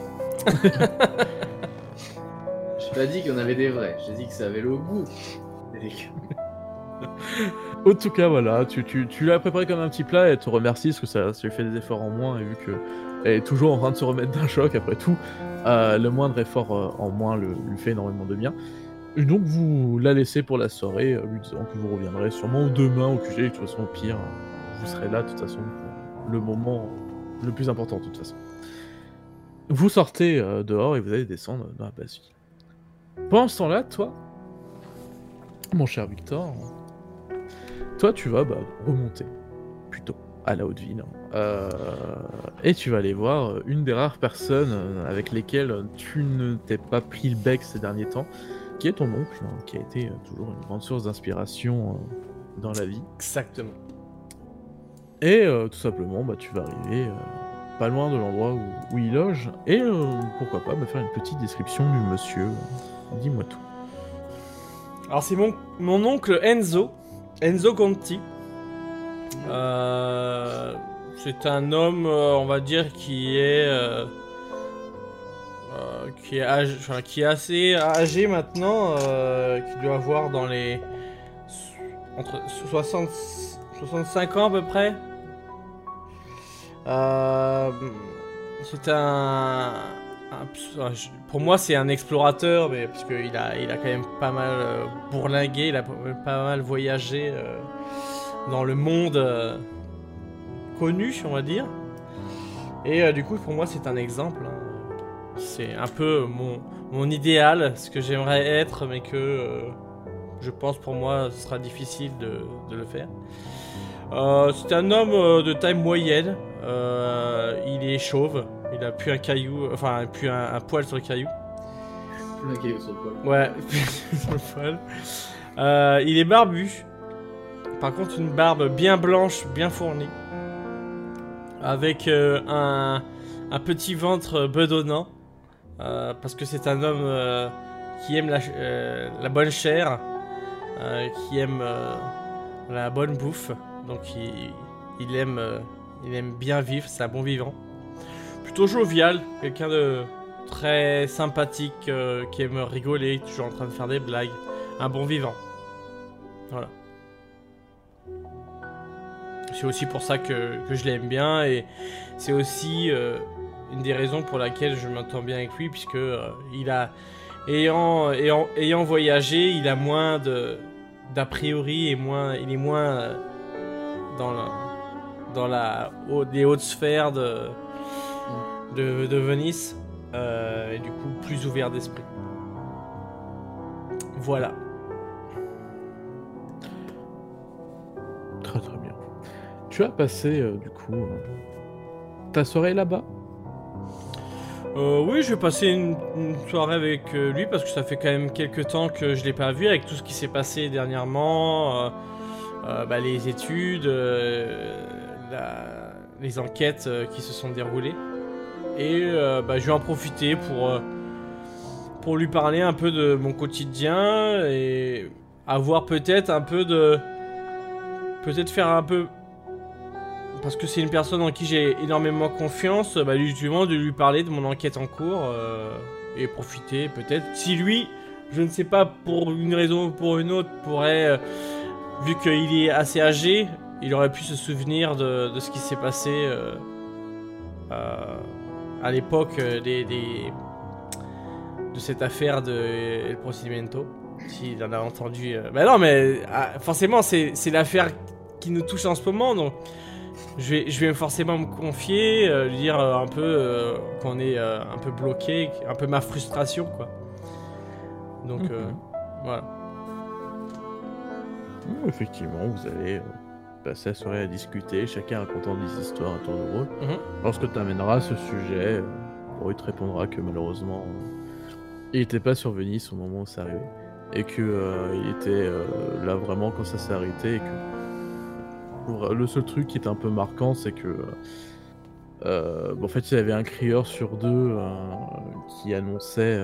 J'ai pas dit qu'il y en avait des vrais, j'ai dit que ça avait le goût des légumes. En tout cas, voilà, tu l'as préparé comme un petit plat et elle te remercie parce que ça lui fait des efforts en moins et vu qu'elle est toujours en train de se remettre d'un choc après tout, le moindre effort en moins lui fait énormément de bien. Et donc vous la laissez pour la soirée, lui disant que vous reviendrez sûrement demain au QG, et de toute façon au pire, vous serez là de toute façon pour le moment le plus important de toute façon. Vous sortez dehors et vous allez descendre dans la basse ville. Pendant ce temps-là, toi, mon cher Victor, toi tu vas remonter plutôt à la haute ville et tu vas aller voir une des rares personnes avec lesquelles tu ne t'es pas pris le bec ces derniers temps, qui est ton oncle, qui a été toujours une grande source d'inspiration dans la vie. Exactement. Et tout simplement, tu vas arriver pas loin de l'endroit où il loge, et pourquoi pas me faire une petite description du monsieur. Dis-moi tout. Alors c'est mon oncle Enzo Conti. C'est un homme, on va dire, qui est assez âgé maintenant, qui doit avoir dans les entre 65 ans à peu près. C'est pour moi c'est un explorateur, mais parce qu'il a quand même pas mal bourlingué, il a pas mal voyagé dans le monde connu, on va dire. Et du coup pour moi c'est un exemple. C'est un peu mon idéal, ce que j'aimerais être, mais que je pense pour moi ce sera difficile de le faire. C'est un homme de taille moyenne. Il est chauve. Il a plus un caillou, enfin plus un poil sur le caillou. Plus un caillou sur le poil. Ouais, sur le poil. Il est barbu. Par contre, une barbe bien blanche, bien fournie, avec un petit ventre bedonnant, parce que c'est un homme qui aime la bonne chair, qui aime la bonne bouffe. Donc il aime bien vivre, c'est un bon vivant. Plutôt jovial, quelqu'un de très sympathique, qui aime rigoler, toujours en train de faire des blagues. Un bon vivant. Voilà. C'est aussi pour ça que je l'aime bien, et c'est aussi une des raisons pour laquelle je m'entends bien avec lui, puisque ayant voyagé, il a moins d'a priori, et il est moins dans les hautes sphères de Venise, et du coup plus ouvert d'esprit. Voilà. Très très bien. Tu as passé du coup ta soirée là-bas? Oui, je vais passer une soirée avec lui, parce que ça fait quand même quelques temps que je l'ai pas vu, avec tout ce qui s'est passé dernièrement, les études, les enquêtes qui se sont déroulées. Et je vais en profiter pour lui parler un peu de mon quotidien, et avoir peut-être faire un peu, parce que c'est une personne en qui j'ai énormément confiance, justement de lui parler de mon enquête en cours, et profiter peut-être, si lui, je ne sais pas, pour une raison ou pour une autre, pourrait, vu qu'il est assez âgé, il aurait pu se souvenir de ce qui s'est passé à l'époque de cette affaire de El Procedimento, s'il en a entendu. Non, mais forcément, c'est l'affaire qui nous touche en ce moment, donc je vais forcément me confier, lui dire un peu qu'on est un peu bloqué, un peu ma frustration, quoi. Donc voilà. Effectivement, vous allez passer la soirée à discuter, chacun racontant des histoires à tour de rôle. Lorsque tu amèneras ce sujet, il te répondra que malheureusement, il n'était pas sur Venise au moment où ça arrivait. Et que il était là vraiment quand ça s'est arrêté. Et que le seul truc qui était un peu marquant, c'est que en fait, il y avait un crieur sur deux qui annonçait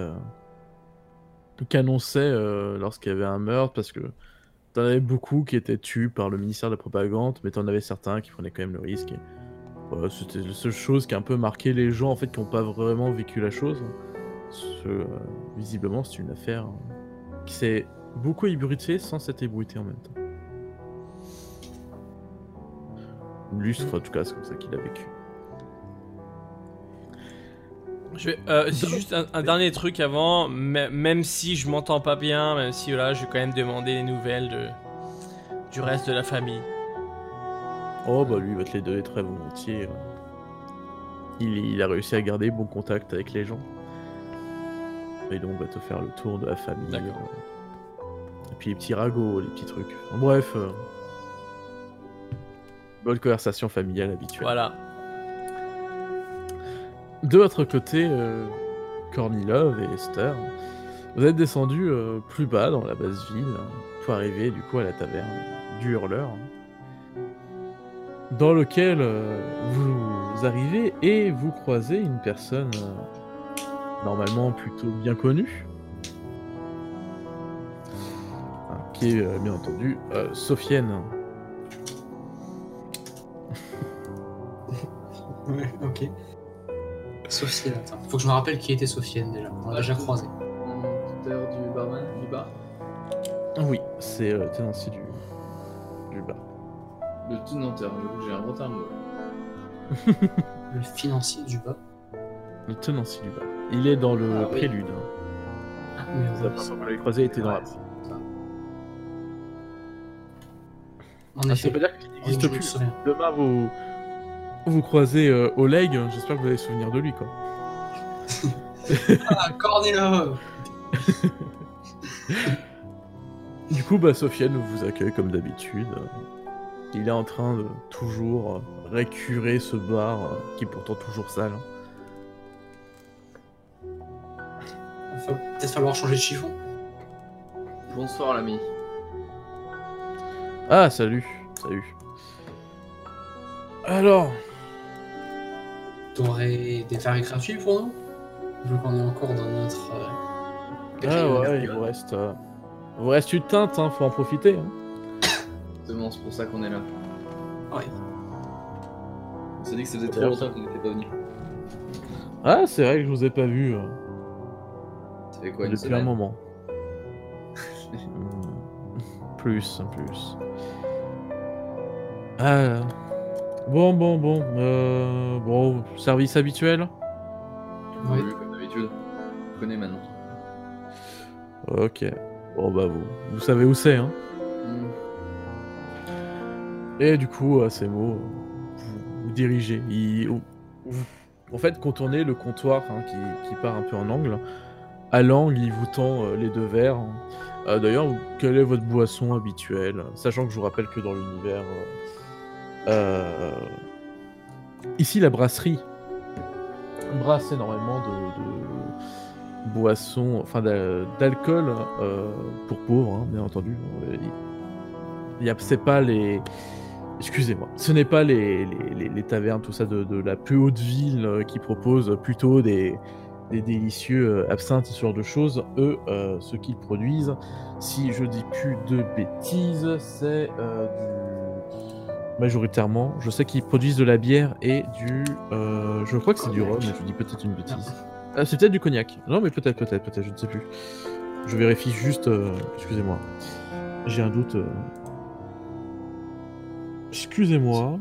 lorsqu'il y avait un meurtre, parce que t'en avais beaucoup qui étaient tués par le ministère de la Propagande, mais t'en avais certains qui prenaient quand même le risque. Voilà, c'était la seule chose qui a un peu marqué les gens en fait qui n'ont pas vraiment vécu la chose. Visiblement, c'est une affaire qui s'est beaucoup ébruitée sans s'être ébruitée en même temps. Lui, en tout cas, c'est comme ça qu'il a vécu. C'est juste un dernier truc avant, même si je m'entends pas bien, même si là, je vais quand même demander les nouvelles du reste de la famille. Oh bah lui, il va te les donner très volontiers. Il a réussi à garder bon contact avec les gens. Et donc, va te faire le tour de la famille. D'accord. Et puis les petits ragots, les petits trucs. Bref. Bonne conversation familiale habituelle. Voilà. De votre côté, Kornilov et Esther, vous êtes descendus plus bas dans la basse ville pour arriver du coup à la taverne du Hurleur, dans lequel vous arrivez et vous croisez une personne normalement plutôt bien connue, qui est bien entendu Sophienne. Ouais, ok. Sophienne, attends. Faut que je me rappelle qui était Sophienne déjà. On l'a déjà croisé. Tuteur du barman, du bar. Oui, c'est tenancier du bar. Le tenanteur, j'avoue que j'ai un retard moi. Le financier du bas. Le tenancier du bar. Il est dans le Ah, oui. prélude. Ah, mais La première fois qu'on l'avait croisé, il était dans la... En Ça effet. veut dire qu'il Oui, n'existe je me plus. souviens. Demain, vous croisez Oleg, j'espère que vous allez vous souvenir de lui, quoi. Ah, Kornilov. Du coup, Sophienne vous accueille comme d'habitude. Il est en train de toujours récurer ce bar, qui est pourtant toujours sale. Il va peut-être falloir changer de chiffon. Bonsoir l'ami. Ah, salut. Alors, T'aurais des tarifs gratuits pour nous? Vu qu'on est encore dans notre... il vous reste une teinte, faut en profiter. Justement, c'est pour ça qu'on est là. Ouais. On s'est dit que ça faisait trop longtemps qu'on n'était pas venu. Ah, c'est vrai que je vous ai pas vu Ça fait quoi, une depuis un semaine? moment. Plus. Ah, bon, service habituel. Oui. Oui, comme d'habitude. Je connais maintenant. Ok. Bon vous savez où c'est, hein. Hmm. Et du coup, à ces mots, vous dirigez. Vous, en fait, contournez le comptoir qui part un peu en angle. À l'angle, il vous tend les deux verres. D'ailleurs, quelle est votre boisson habituelle? Sachant que je vous rappelle que dans l'univers... ici, la brasserie brasse énormément de boissons, enfin d'alcool pour pauvres, hein, bien entendu. C'est pas les... Excusez-moi, ce n'est pas les tavernes, tout ça de la plus haute ville qui proposent plutôt des délicieux absinthes, ce genre de choses. Eux, ce qu'ils produisent, si je dis plus de bêtises, c'est majoritairement, je sais qu'ils produisent de la bière et je crois que c'est du rhum, mais je dis peut-être une bêtise. Ah, c'est peut-être du cognac. Non, mais peut-être, je ne sais plus. Je vérifie juste, excusez-moi. J'ai un doute. Excusez-moi.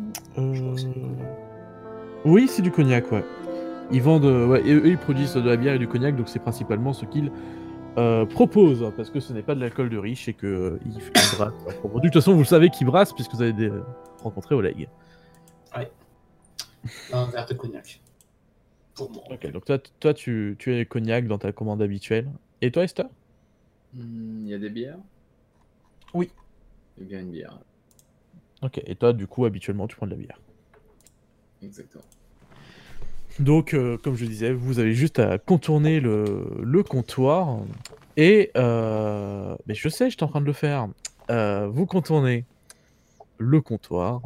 Oui, c'est du cognac, ouais. Ils vendent, et eux, ils produisent de la bière et du cognac, donc c'est principalement ce qu'ils proposent, parce que ce n'est pas de l'alcool de riche et que ils brassent. De toute façon, vous le savez qu'ils brassent puisque vous avez rencontré Oleg. Ouais. Un verre de cognac. Pour moi. Ok, donc toi tu es cognac dans ta commande habituelle. Et toi, Esther? Il y a des bières? Oui. Il y a bien une bière. Ok, et toi, du coup, habituellement, tu prends de la bière. Exactement. Donc, comme je disais, vous avez juste à contourner le comptoir. Et, mais je sais, j'étais en train de le faire. Vous contournez le comptoir.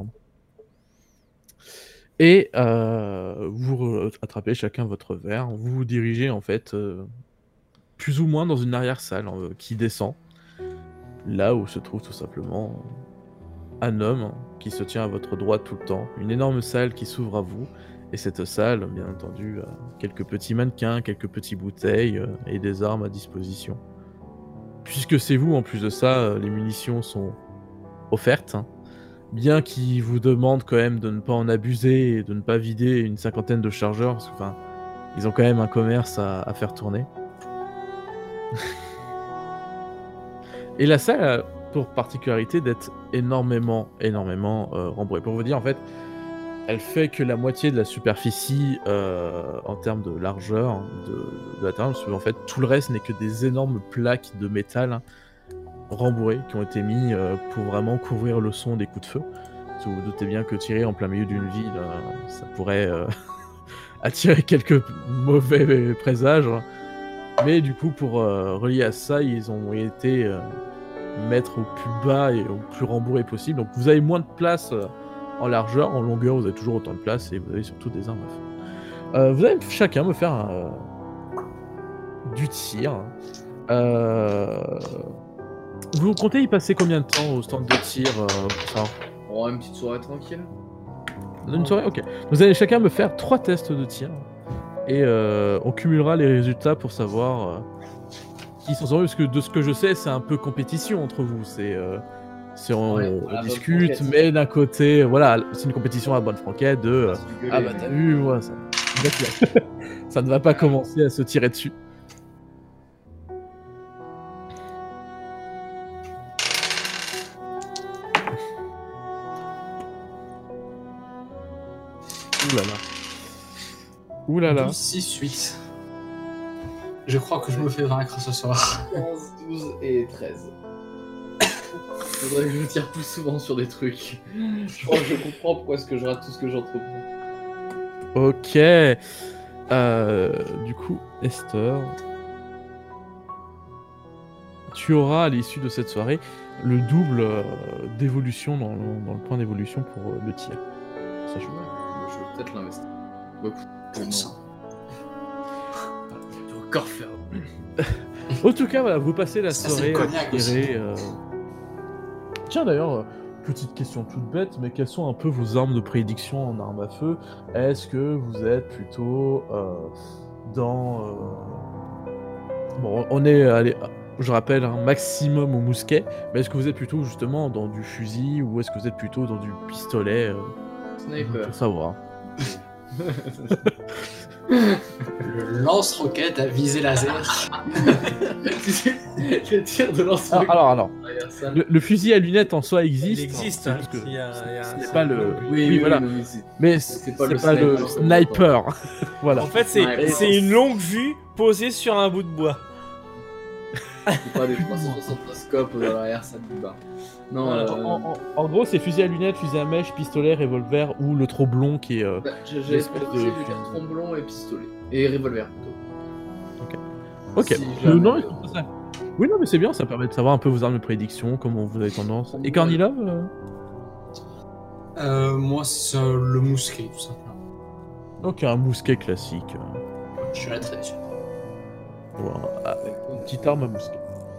Et vous attrapez chacun votre verre. Vous vous dirigez, en fait, plus ou moins dans une arrière-salle qui descend. Là où se trouve tout simplement un homme qui se tient à votre droite tout le temps, une énorme salle qui s'ouvre à vous, et cette salle, bien entendu, a quelques petits mannequins, quelques petites bouteilles et des armes à disposition. Puisque c'est vous, en plus de ça, les munitions sont offertes, hein. Bien qu'ils vous demandent quand même de ne pas en abuser et de ne pas vider une 50aine de chargeurs, parce que, enfin, ils ont quand même un commerce à faire tourner. Et la salle a pour particularité d'être énormément rembourrée. Pour vous dire, en fait, elle fait que la moitié de la superficie en termes de largeur de la terrain, parce qu'en fait, tout le reste n'est que des énormes plaques de métal, hein, rembourrés qui ont été mis pour vraiment couvrir le son des coups de feu. Parce que vous vous doutez bien que tirer en plein milieu d'une ville, ça pourrait attirer quelques mauvais présages. Mais du coup, pour relier à ça, ils ont été mettre au plus bas et au plus rembourré possible. Donc vous avez moins de place en largeur, en longueur, vous avez toujours autant de place et vous avez surtout des armes à feu. Vous allez chacun me faire du tir. Vous comptez y passer combien de temps au stand de tir pour ça? On aura une petite soirée tranquille. Une soirée? Ok. Vous allez chacun me faire 3 tests de tir. Et on cumulera les résultats pour savoir qui sont heureux. Parce que de ce que je sais, c'est un peu compétition entre vous. On discute, mais d'un côté, voilà, c'est une compétition à bonne franquette de ah bah t'as vu, moi, ça, ça ne va pas commencer à se tirer dessus. Oulala. 12, 6, 8. Je crois que je me fais vaincre ce soir. 11, 12 et 13. Faudrait que je tire plus souvent sur des trucs. Je crois que je comprends pourquoi est-ce que je rate tout ce que j'entreprends. Ok. Du coup, Esther, tu auras à l'issue de cette soirée le double d'évolution dans le point d'évolution pour le tir. Ça, Je vais peut-être l'investir. Beaucoup. Pour ça. Je dois encore faire. En tout cas, voilà, vous passez la Ça, soirée c'est le cognac à tirer. Tiens, d'ailleurs, petite question toute bête, mais quelles sont un peu vos armes de prédiction en arme à feu? Est-ce que vous êtes plutôt dans... Bon, on est allé, je rappelle, un maximum au mousquet, mais est-ce que vous êtes plutôt justement dans du fusil ou est-ce que vous êtes plutôt dans du pistolet Sniper. Pour savoir. Le lance-roquette à visée laser. Tu sais, le tir de lance-roquette. Alors, Regarde ça. le fusil à lunettes en soi existe. Il existe, hein, hein, parce que il y a ce n'est un- pas le... Oui, voilà. non, mais c'est- Mais c'est c'est pas pas, le le sniper, sniper. Voilà. En fait, Ouais, c'est une longue vue posée sur un bout de bois. c'est pas des 360 scopes dans l'arrière, ça me bat. Non, Voilà. En gros, c'est fusil à lunettes, fusil à mèche, pistolet, revolver ou le troblon qui est... bah, j'ai l'espèce pensé de- du dire tromblon et pistolet. Et revolver plutôt. Ok. Si jamais, Non, ça- oui, non, mais c'est bien, ça permet de savoir un peu vos armes de prédiction, comment vous avez tendance. Et Kornilov Moi, c'est le mousquet, tout simplement. Ok, un mousquet classique. Je suis à la tradition. Voilà. Ah, écoute, petite arme à mousquet.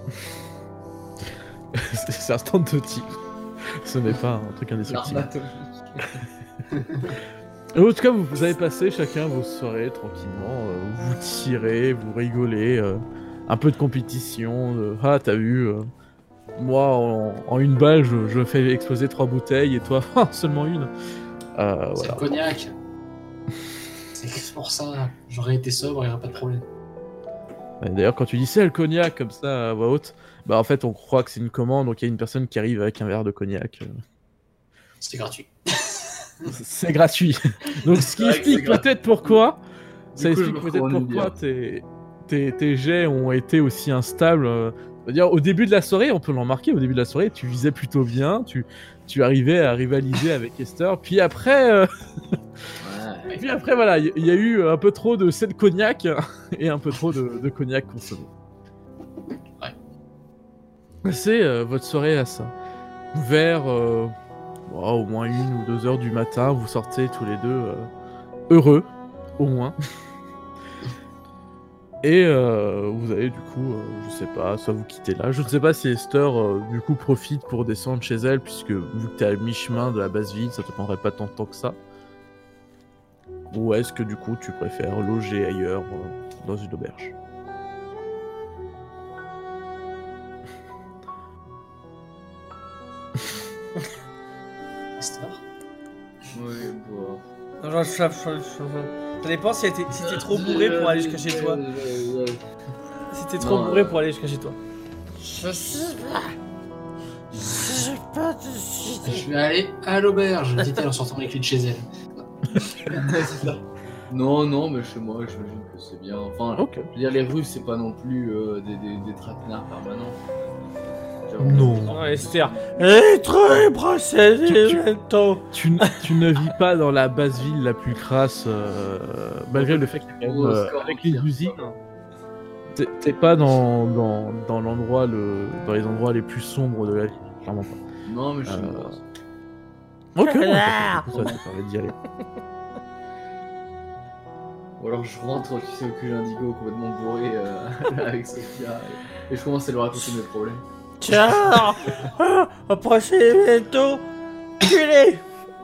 C'est un stand de tir. Ce n'est pas un truc indestructible. l'arme atomique. En tout cas, vous avez passé chacun vos soirées tranquillement. Vous tirez, vous rigolez. Un peu de compétition. Ah, t'as vu, moi, en une balle, je fais exploser 3 bouteilles et toi, seulement une. C'est Voilà. le cognac. C'est pour ça. J'aurais été sobre, il n'y aurait pas de problème. Et d'ailleurs, quand tu dis c'est le cognac comme ça à voix haute, bah en fait, on croit que c'est une commande, donc il y a une personne qui arrive avec un verre de cognac. C'est gratuit. C'est gratuit. Donc, ce qui vrai que explique c'est peut-être pourquoi. Du Ça coup, je explique me peut-être reconnais pourquoi bien. tes jets ont été aussi instables. C'est-à-dire, au début de la soirée, on peut l'en marquer, au début de la soirée, tu visais plutôt bien, tu arrivais à rivaliser avec Esther. Puis après, Ouais. voilà, il y a eu un peu trop de sel cognac et un peu trop de cognac consommé. Ouais. C'est votre soirée à ça. Vers au moins 1 ou 2 heures du matin, vous sortez tous les deux heureux, au moins. Et vous allez du coup, je sais pas, soit vous quittez là. Je ne sais pas si Esther du coup profite pour descendre chez elle, puisque vu que t'es à mi-chemin de la base ville, ça te prendrait pas tant de temps que ça. Ou est-ce que du coup tu préfères loger ailleurs, dans une auberge? Esther. Oui, bon. Non, ça dépend si t'es trop bourré pour aller jusqu'à chez toi. Si t'es trop bourré pour aller jusqu'à chez toi. Je suis là. Je peux te suivre. Je vais aller à l'auberge, dit-elle en sortant les clés de chez elle. C'est ça. Non, mais chez moi, j'imagine que c'est bien. Enfin, Ok. je veux dire, les rues, c'est pas non plus des traquenards permanents. Non. Non, Esther. Être bracelet bientôt. Tu ne vis pas dans la basse ville la plus crasse, malgré le fait qu'il y a quand même, avec les usines. T'es pas dans l'endroit dans les endroits les plus sombres de la ville, clairement pas. Non, mais je suis une grosse. Ok, Connard. ça te permet d'y aller. Ou alors je rentre, tu sais, au cul indigo complètement bourré avec Sophia et je commence à lui raconter mes problèmes. Tiens. Bracelet bientôt. Culé.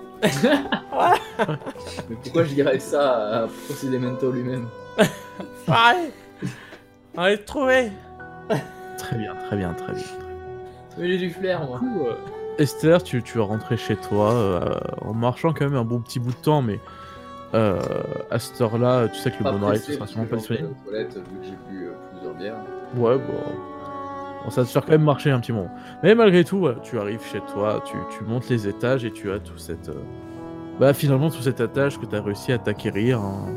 Mais pourquoi je dirais ça à Procedimento lui-même? Pareil. On va te trouver. Très bien. Mais j'ai du flair, moi. Du coup, Esther, tu vas rentrer chez toi en marchant quand même un bon petit bout de temps, mais à cette heure-là, tu sais que le bon oreille, ce sera sûrement pas disponible. Aux toilettes, vu que j'ai bu plusieurs bières. Ouais, bon, ça va te faire quand même marcher un petit moment. Mais malgré tout, voilà, tu arrives chez toi, tu montes les étages et tu as tout cette... finalement, tout cet étage que tu as réussi à t'acquérir. Hein.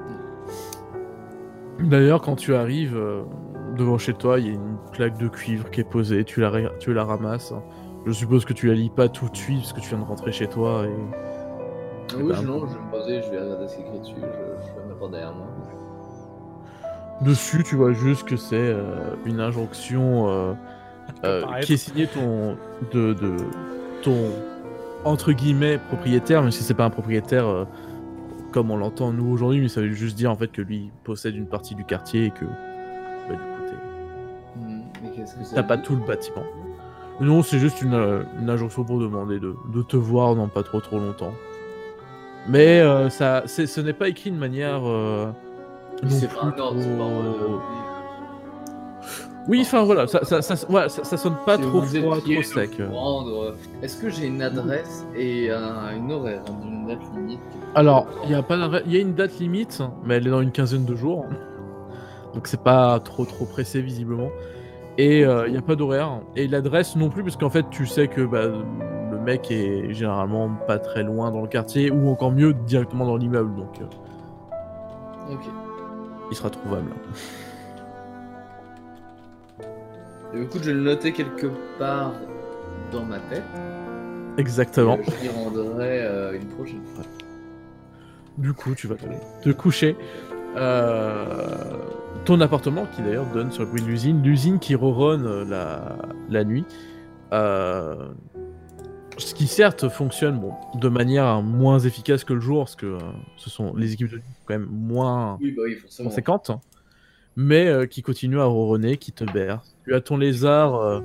D'ailleurs, quand tu arrives devant chez toi, il y a une plaque de cuivre qui est posée, tu la ramasses. Je suppose que tu la lis pas tout de suite parce que tu viens de rentrer chez toi et... Oui, non, je vais me poser, je vais regarder ce qui est écrit dessus, je vais me mettre derrière moi. Dessus, tu vois juste que c'est une injonction qui est signée de ton entre guillemets propriétaire, même si c'est pas un propriétaire comme on l'entend nous aujourd'hui, mais ça veut juste dire en fait que lui possède une partie du quartier et que du coup Mais qu'est-ce que ça t'as pas dit tout le bâtiment. Non, c'est juste une injonction pour demander de te voir dans pas trop longtemps. Mais ce n'est pas écrit de manière non C'est plus pas un ordre, c'est pas en mode... Oui, enfin voilà, ça sonne pas Si trop vous êtes froid, prié trop de sec. vous rendre, est-ce que j'ai une adresse et une horaire, une date limite? Alors, il y a une date limite, mais elle est dans une quinzaine de jours. Donc c'est pas trop pressé visiblement. Et il n'y a pas d'horaire. Et l'adresse non plus, parce qu'en fait tu sais que le mec est généralement pas très loin dans le quartier, ou encore mieux, directement dans l'immeuble. Donc Ok. il sera trouvable. Et écoute, je vais le noter quelque part dans ma tête. Exactement. Et, je m'y rendrai une prochaine fois. Du coup, tu vas te coucher. Ton appartement, qui d'ailleurs donne sur le bruit de l'usine qui ronronne la nuit. Ce qui certes fonctionne de manière moins efficace que le jour, parce que ce sont les équipes de nuit quand même moins Oui, forcément. conséquentes, mais qui continuent à ronronner, qui te bercent. Tu as ton lézard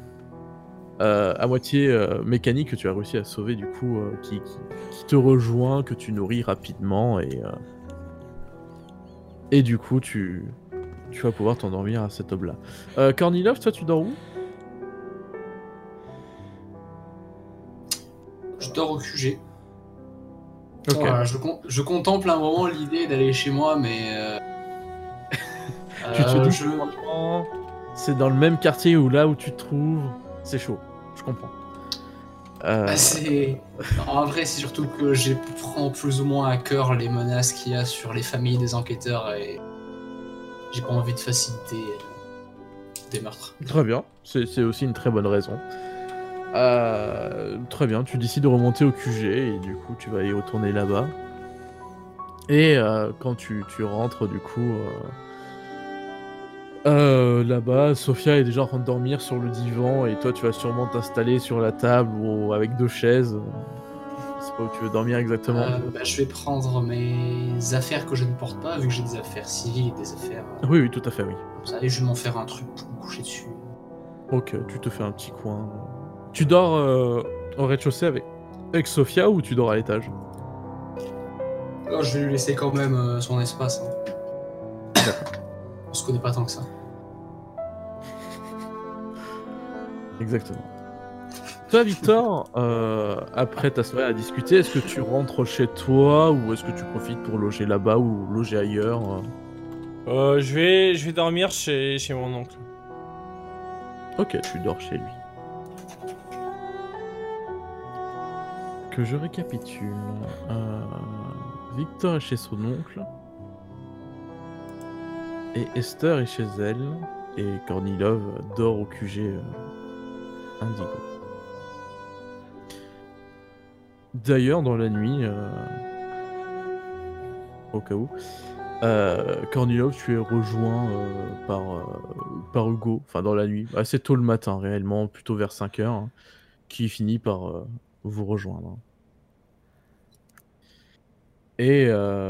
à moitié mécanique que tu as réussi à sauver du coup, qui te rejoint, que tu nourris rapidement et du coup tu vas pouvoir t'endormir à cette aube là. Kornilov, toi tu dors où? Je dors au QG. Ok. Voilà, je contemple un moment l'idée d'aller chez moi, mais... Tu te dis franchement, c'est dans le même quartier où là où tu te trouves, c'est chaud, je comprends. En vrai, c'est surtout que je prends plus ou moins à cœur les menaces qu'il y a sur les familles des enquêteurs et j'ai pas envie de faciliter des meurtres. Très bien, c'est aussi une très bonne raison. Très bien, tu décides de remonter au QG et du coup tu vas y retourner là-bas. Et quand tu rentres du coup là-bas, Sophia est déjà en train de dormir sur le divan et toi tu vas sûrement t'installer sur la table ou avec 2 chaises. C'est Où tu veux dormir exactement? Je vais prendre mes affaires que je ne porte pas, vu que j'ai des affaires civiles et des affaires Oui, oui, tout à fait, oui. comme ça, et je vais m'en faire un truc pour me coucher dessus. Ok, tu te fais un petit coin. Tu dors au rez-de-chaussée avec Sophia ou tu dors à l'étage? Oh, je vais lui laisser quand même son espace. Hein. On se connaît pas tant que ça. Exactement. Toi, Victor, après ta soirée à discuter, est-ce que tu rentres chez toi ou est-ce que tu profites pour loger là-bas ou loger ailleurs Je vais dormir chez mon oncle. Ok, tu dors chez lui. Que je récapitule. Victor est chez son oncle. Et Esther est chez elle. Et Kornilov dort au QG Indigo. D'ailleurs, dans la nuit, au cas où, Kornilov, tu es rejoint par Hugo, enfin dans la nuit, assez tôt le matin réellement, plutôt vers 5h, hein, qui finit par vous rejoindre. Et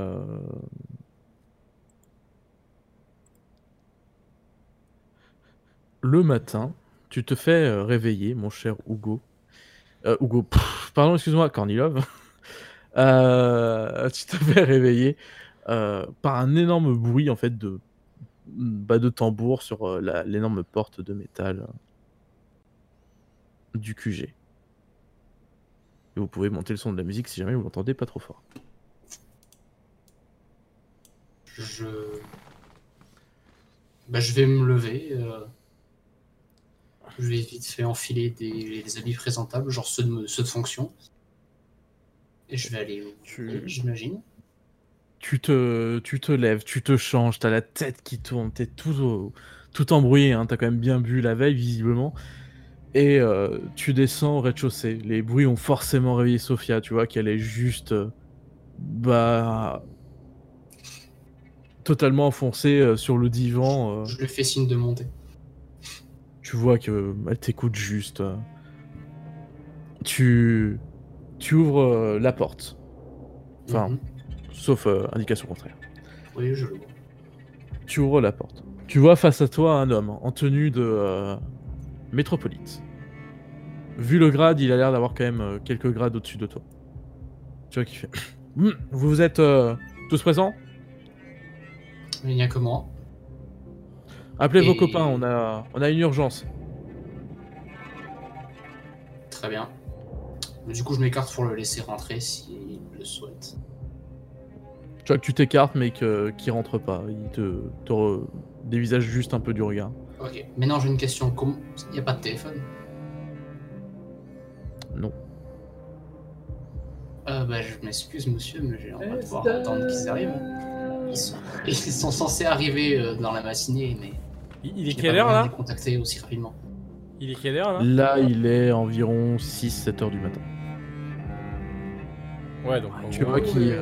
le matin, tu te fais réveiller, mon cher Hugo. Pardon, excuse-moi, Kornilov. Tu te fais réveiller par un énorme bruit en fait de tambour sur l'énorme porte de métal du QG. Et vous pouvez monter le son de la musique si jamais vous l'entendez pas trop fort. Je vais me lever. Je vais vite fait enfiler des habits présentables, genre ceux de fonction. Et je vais aller j'imagine. Tu te lèves, tu te changes, t'as la tête qui tourne, t'es tout embrouillé, hein, t'as quand même bien bu la veille visiblement. Et tu descends au rez-de-chaussée. Les bruits ont forcément réveillé Sophia, tu vois qu'elle est juste totalement enfoncée sur le divan. Je lui fais signe de monter. Tu vois qu'elle t'écoute juste. Tu ouvres la porte. Enfin, sauf indication contraire. Oui, je le vois. Tu ouvres la porte. Tu vois face à toi un homme en tenue de métropolite. Vu le grade, il a l'air d'avoir quand même quelques grades au-dessus de toi. Tu vois qu'il fait... Vous êtes tous présents? Il n'y a que moi. Appelez vos copains, on a une urgence. Très bien. Mais du coup, je m'écarte pour le laisser rentrer s'il le souhaite. Tu vois que tu t'écartes, mais qu'il rentre pas. Il te dévisage juste un peu du regard. Ok. Maintenant, j'ai une question. Il n'y a pas de téléphone? Non. Je m'excuse, monsieur, mais on va devoir attendre qu'ils arrivent. Ils sont censés arriver dans la matinée, mais... Il est quelle heure, là? les contacter aussi rapidement. Il est quelle heure, là? Là, il est environ 6-7 heures du matin. Ouais, donc... Tu vois qu'il...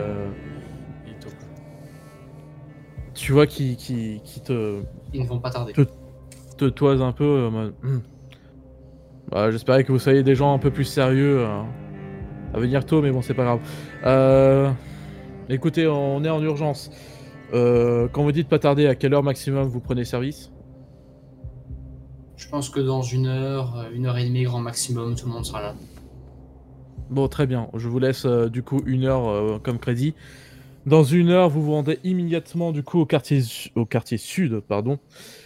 Tu vois qu'il te... Ils ne vont pas tarder. Te toise un peu. J'espérais que vous soyez des gens un peu plus sérieux à venir tôt, mais bon, c'est pas grave. Écoutez, on est en urgence. Quand vous dites pas tarder, à quelle heure maximum vous prenez service? Je pense que dans 1 heure, 1h30 grand maximum, tout le monde sera là. Bon, très bien. Je vous laisse du coup 1 heure comme crédit. Dans 1 heure, vous vous rendez immédiatement du coup au quartier sud, pardon.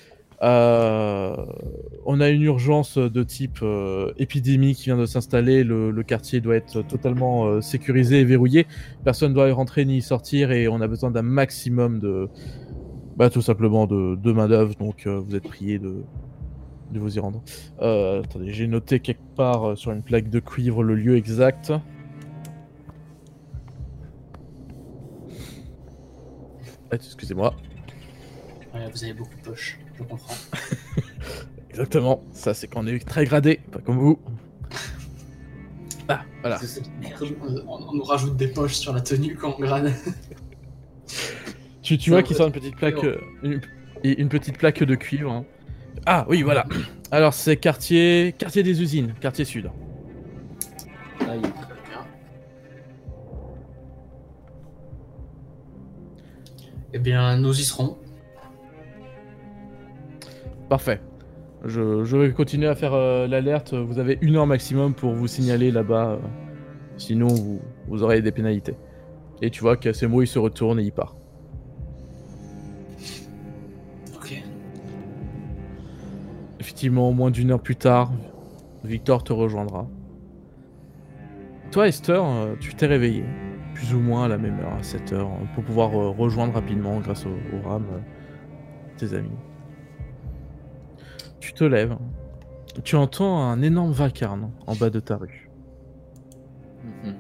On a une urgence de type épidémie qui vient de s'installer. Le quartier doit être totalement sécurisé et verrouillé. Personne ne doit y rentrer ni y sortir et on a besoin d'un maximum de, tout simplement de main d'œuvre. Donc vous êtes priés de vous y rendre. Attendez, j'ai noté quelque part sur une plaque de cuivre le lieu exact. Excusez-moi. Ouais, vous avez beaucoup de poches, je comprends. Exactement, ça c'est quand on est très gradé, pas comme vous. Ah, voilà. Merde, on nous rajoute des poches sur la tenue quand on grade. Tu vois qu'il sort une petite plaque, une petite plaque de cuivre. Hein. Ah oui, voilà. Alors c'est quartier des usines, quartier sud. Aïe. Eh bien, nous y serons. Parfait. Je vais continuer à faire l'alerte. Vous avez 1 heure maximum pour vous signaler là-bas. Sinon, vous aurez des pénalités. Et tu vois qu'à ces mots, il se retourne et il part. Ok. Effectivement, moins d'1 heure plus tard, Victor te rejoindra. Toi, Esther, tu t'es réveillé, plus ou moins à la même heure, à 7 heures, pour pouvoir rejoindre rapidement, grâce au RAM, tes amis. Tu te lèves. Tu entends un énorme vacarme en bas de ta rue. Mhm.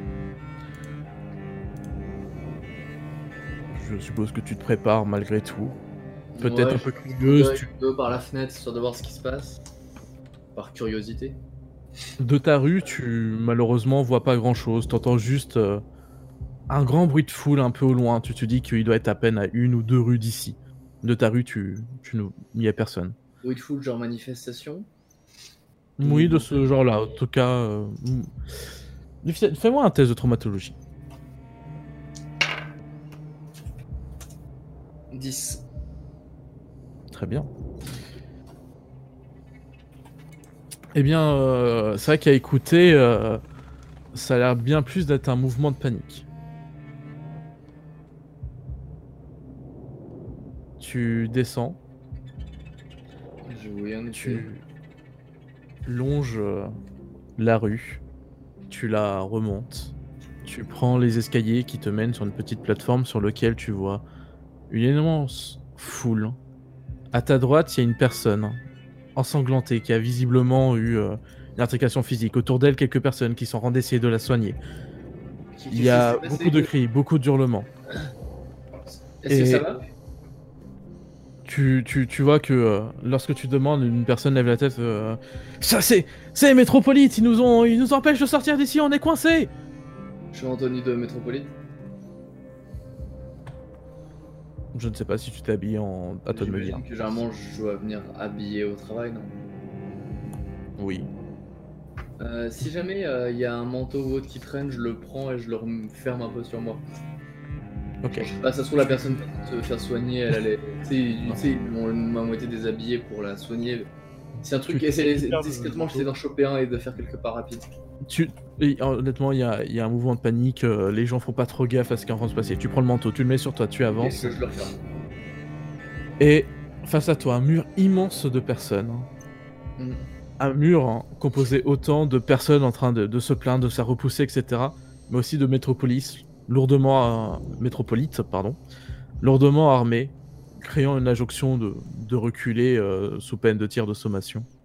Je suppose que tu te prépares malgré tout. Peut-être Ouais, un peu je curieuse. regarde un peu par la fenêtre histoire de voir ce qui se passe. Par curiosité. De ta rue, tu malheureusement vois pas grand-chose. T'entends juste un grand bruit de foule un peu au loin. Tu te dis qu'il doit être à peine à 1 ou 2 rues d'ici. De ta rue, il n'y a personne. Bruit de foule, genre manifestation. Oui, de ce genre-là. En tout cas, fais-moi un test de traumatologie. 10. Très bien. Eh bien, c'est vrai qu'à écouter, ça a l'air bien plus d'être un mouvement de panique. Tu descends, Oui, en effet. tu longes la rue, tu la remontes, tu prends les escaliers qui te mènent sur une petite plateforme sur laquelle tu vois une immense foule. À ta droite, il y a une personne ensanglantée qui a visiblement eu une altercation physique. Autour d'elle, quelques personnes qui s'en rendent essayer de la soigner. Il y a beaucoup de cris, beaucoup d'hurlements. Est-ce que Et- ça va? Tu vois que lorsque tu demandes, une personne lève la tête. Ça c'est Métropolite, ils nous empêchent de sortir d'ici, on est coincés. Je suis Anthony de Métropolite. Je ne sais pas si tu t'es habillé à toi de me dire. J'imagine que généralement je dois venir habillé au travail, non? Oui. Si jamais il y a un manteau ou autre qui traîne, je le prends et je le ferme un peu sur moi. Ok. Bah, ça se trouve, la personne qui va se faire soigner, elle allait. Tu sais, ils m'ont été déshabillé pour la soigner. C'est un truc, Tu- essayer discrètement, j'essaie d'en choper un et de faire quelques pas rapides. Et honnêtement, il y a un mouvement de panique. Les gens font pas trop gaffe à ce qui est en train de se passer. Tu prends le manteau, tu le mets sur toi, tu avances. Est-ce que je le referme? Et face à toi, un mur immense de personnes. Mm. Un mur composé autant de personnes en train de se plaindre, de se faire repousser, etc. Mais aussi de métropolites lourdement armés, créant une injonction de reculer sous peine de tir de sommation.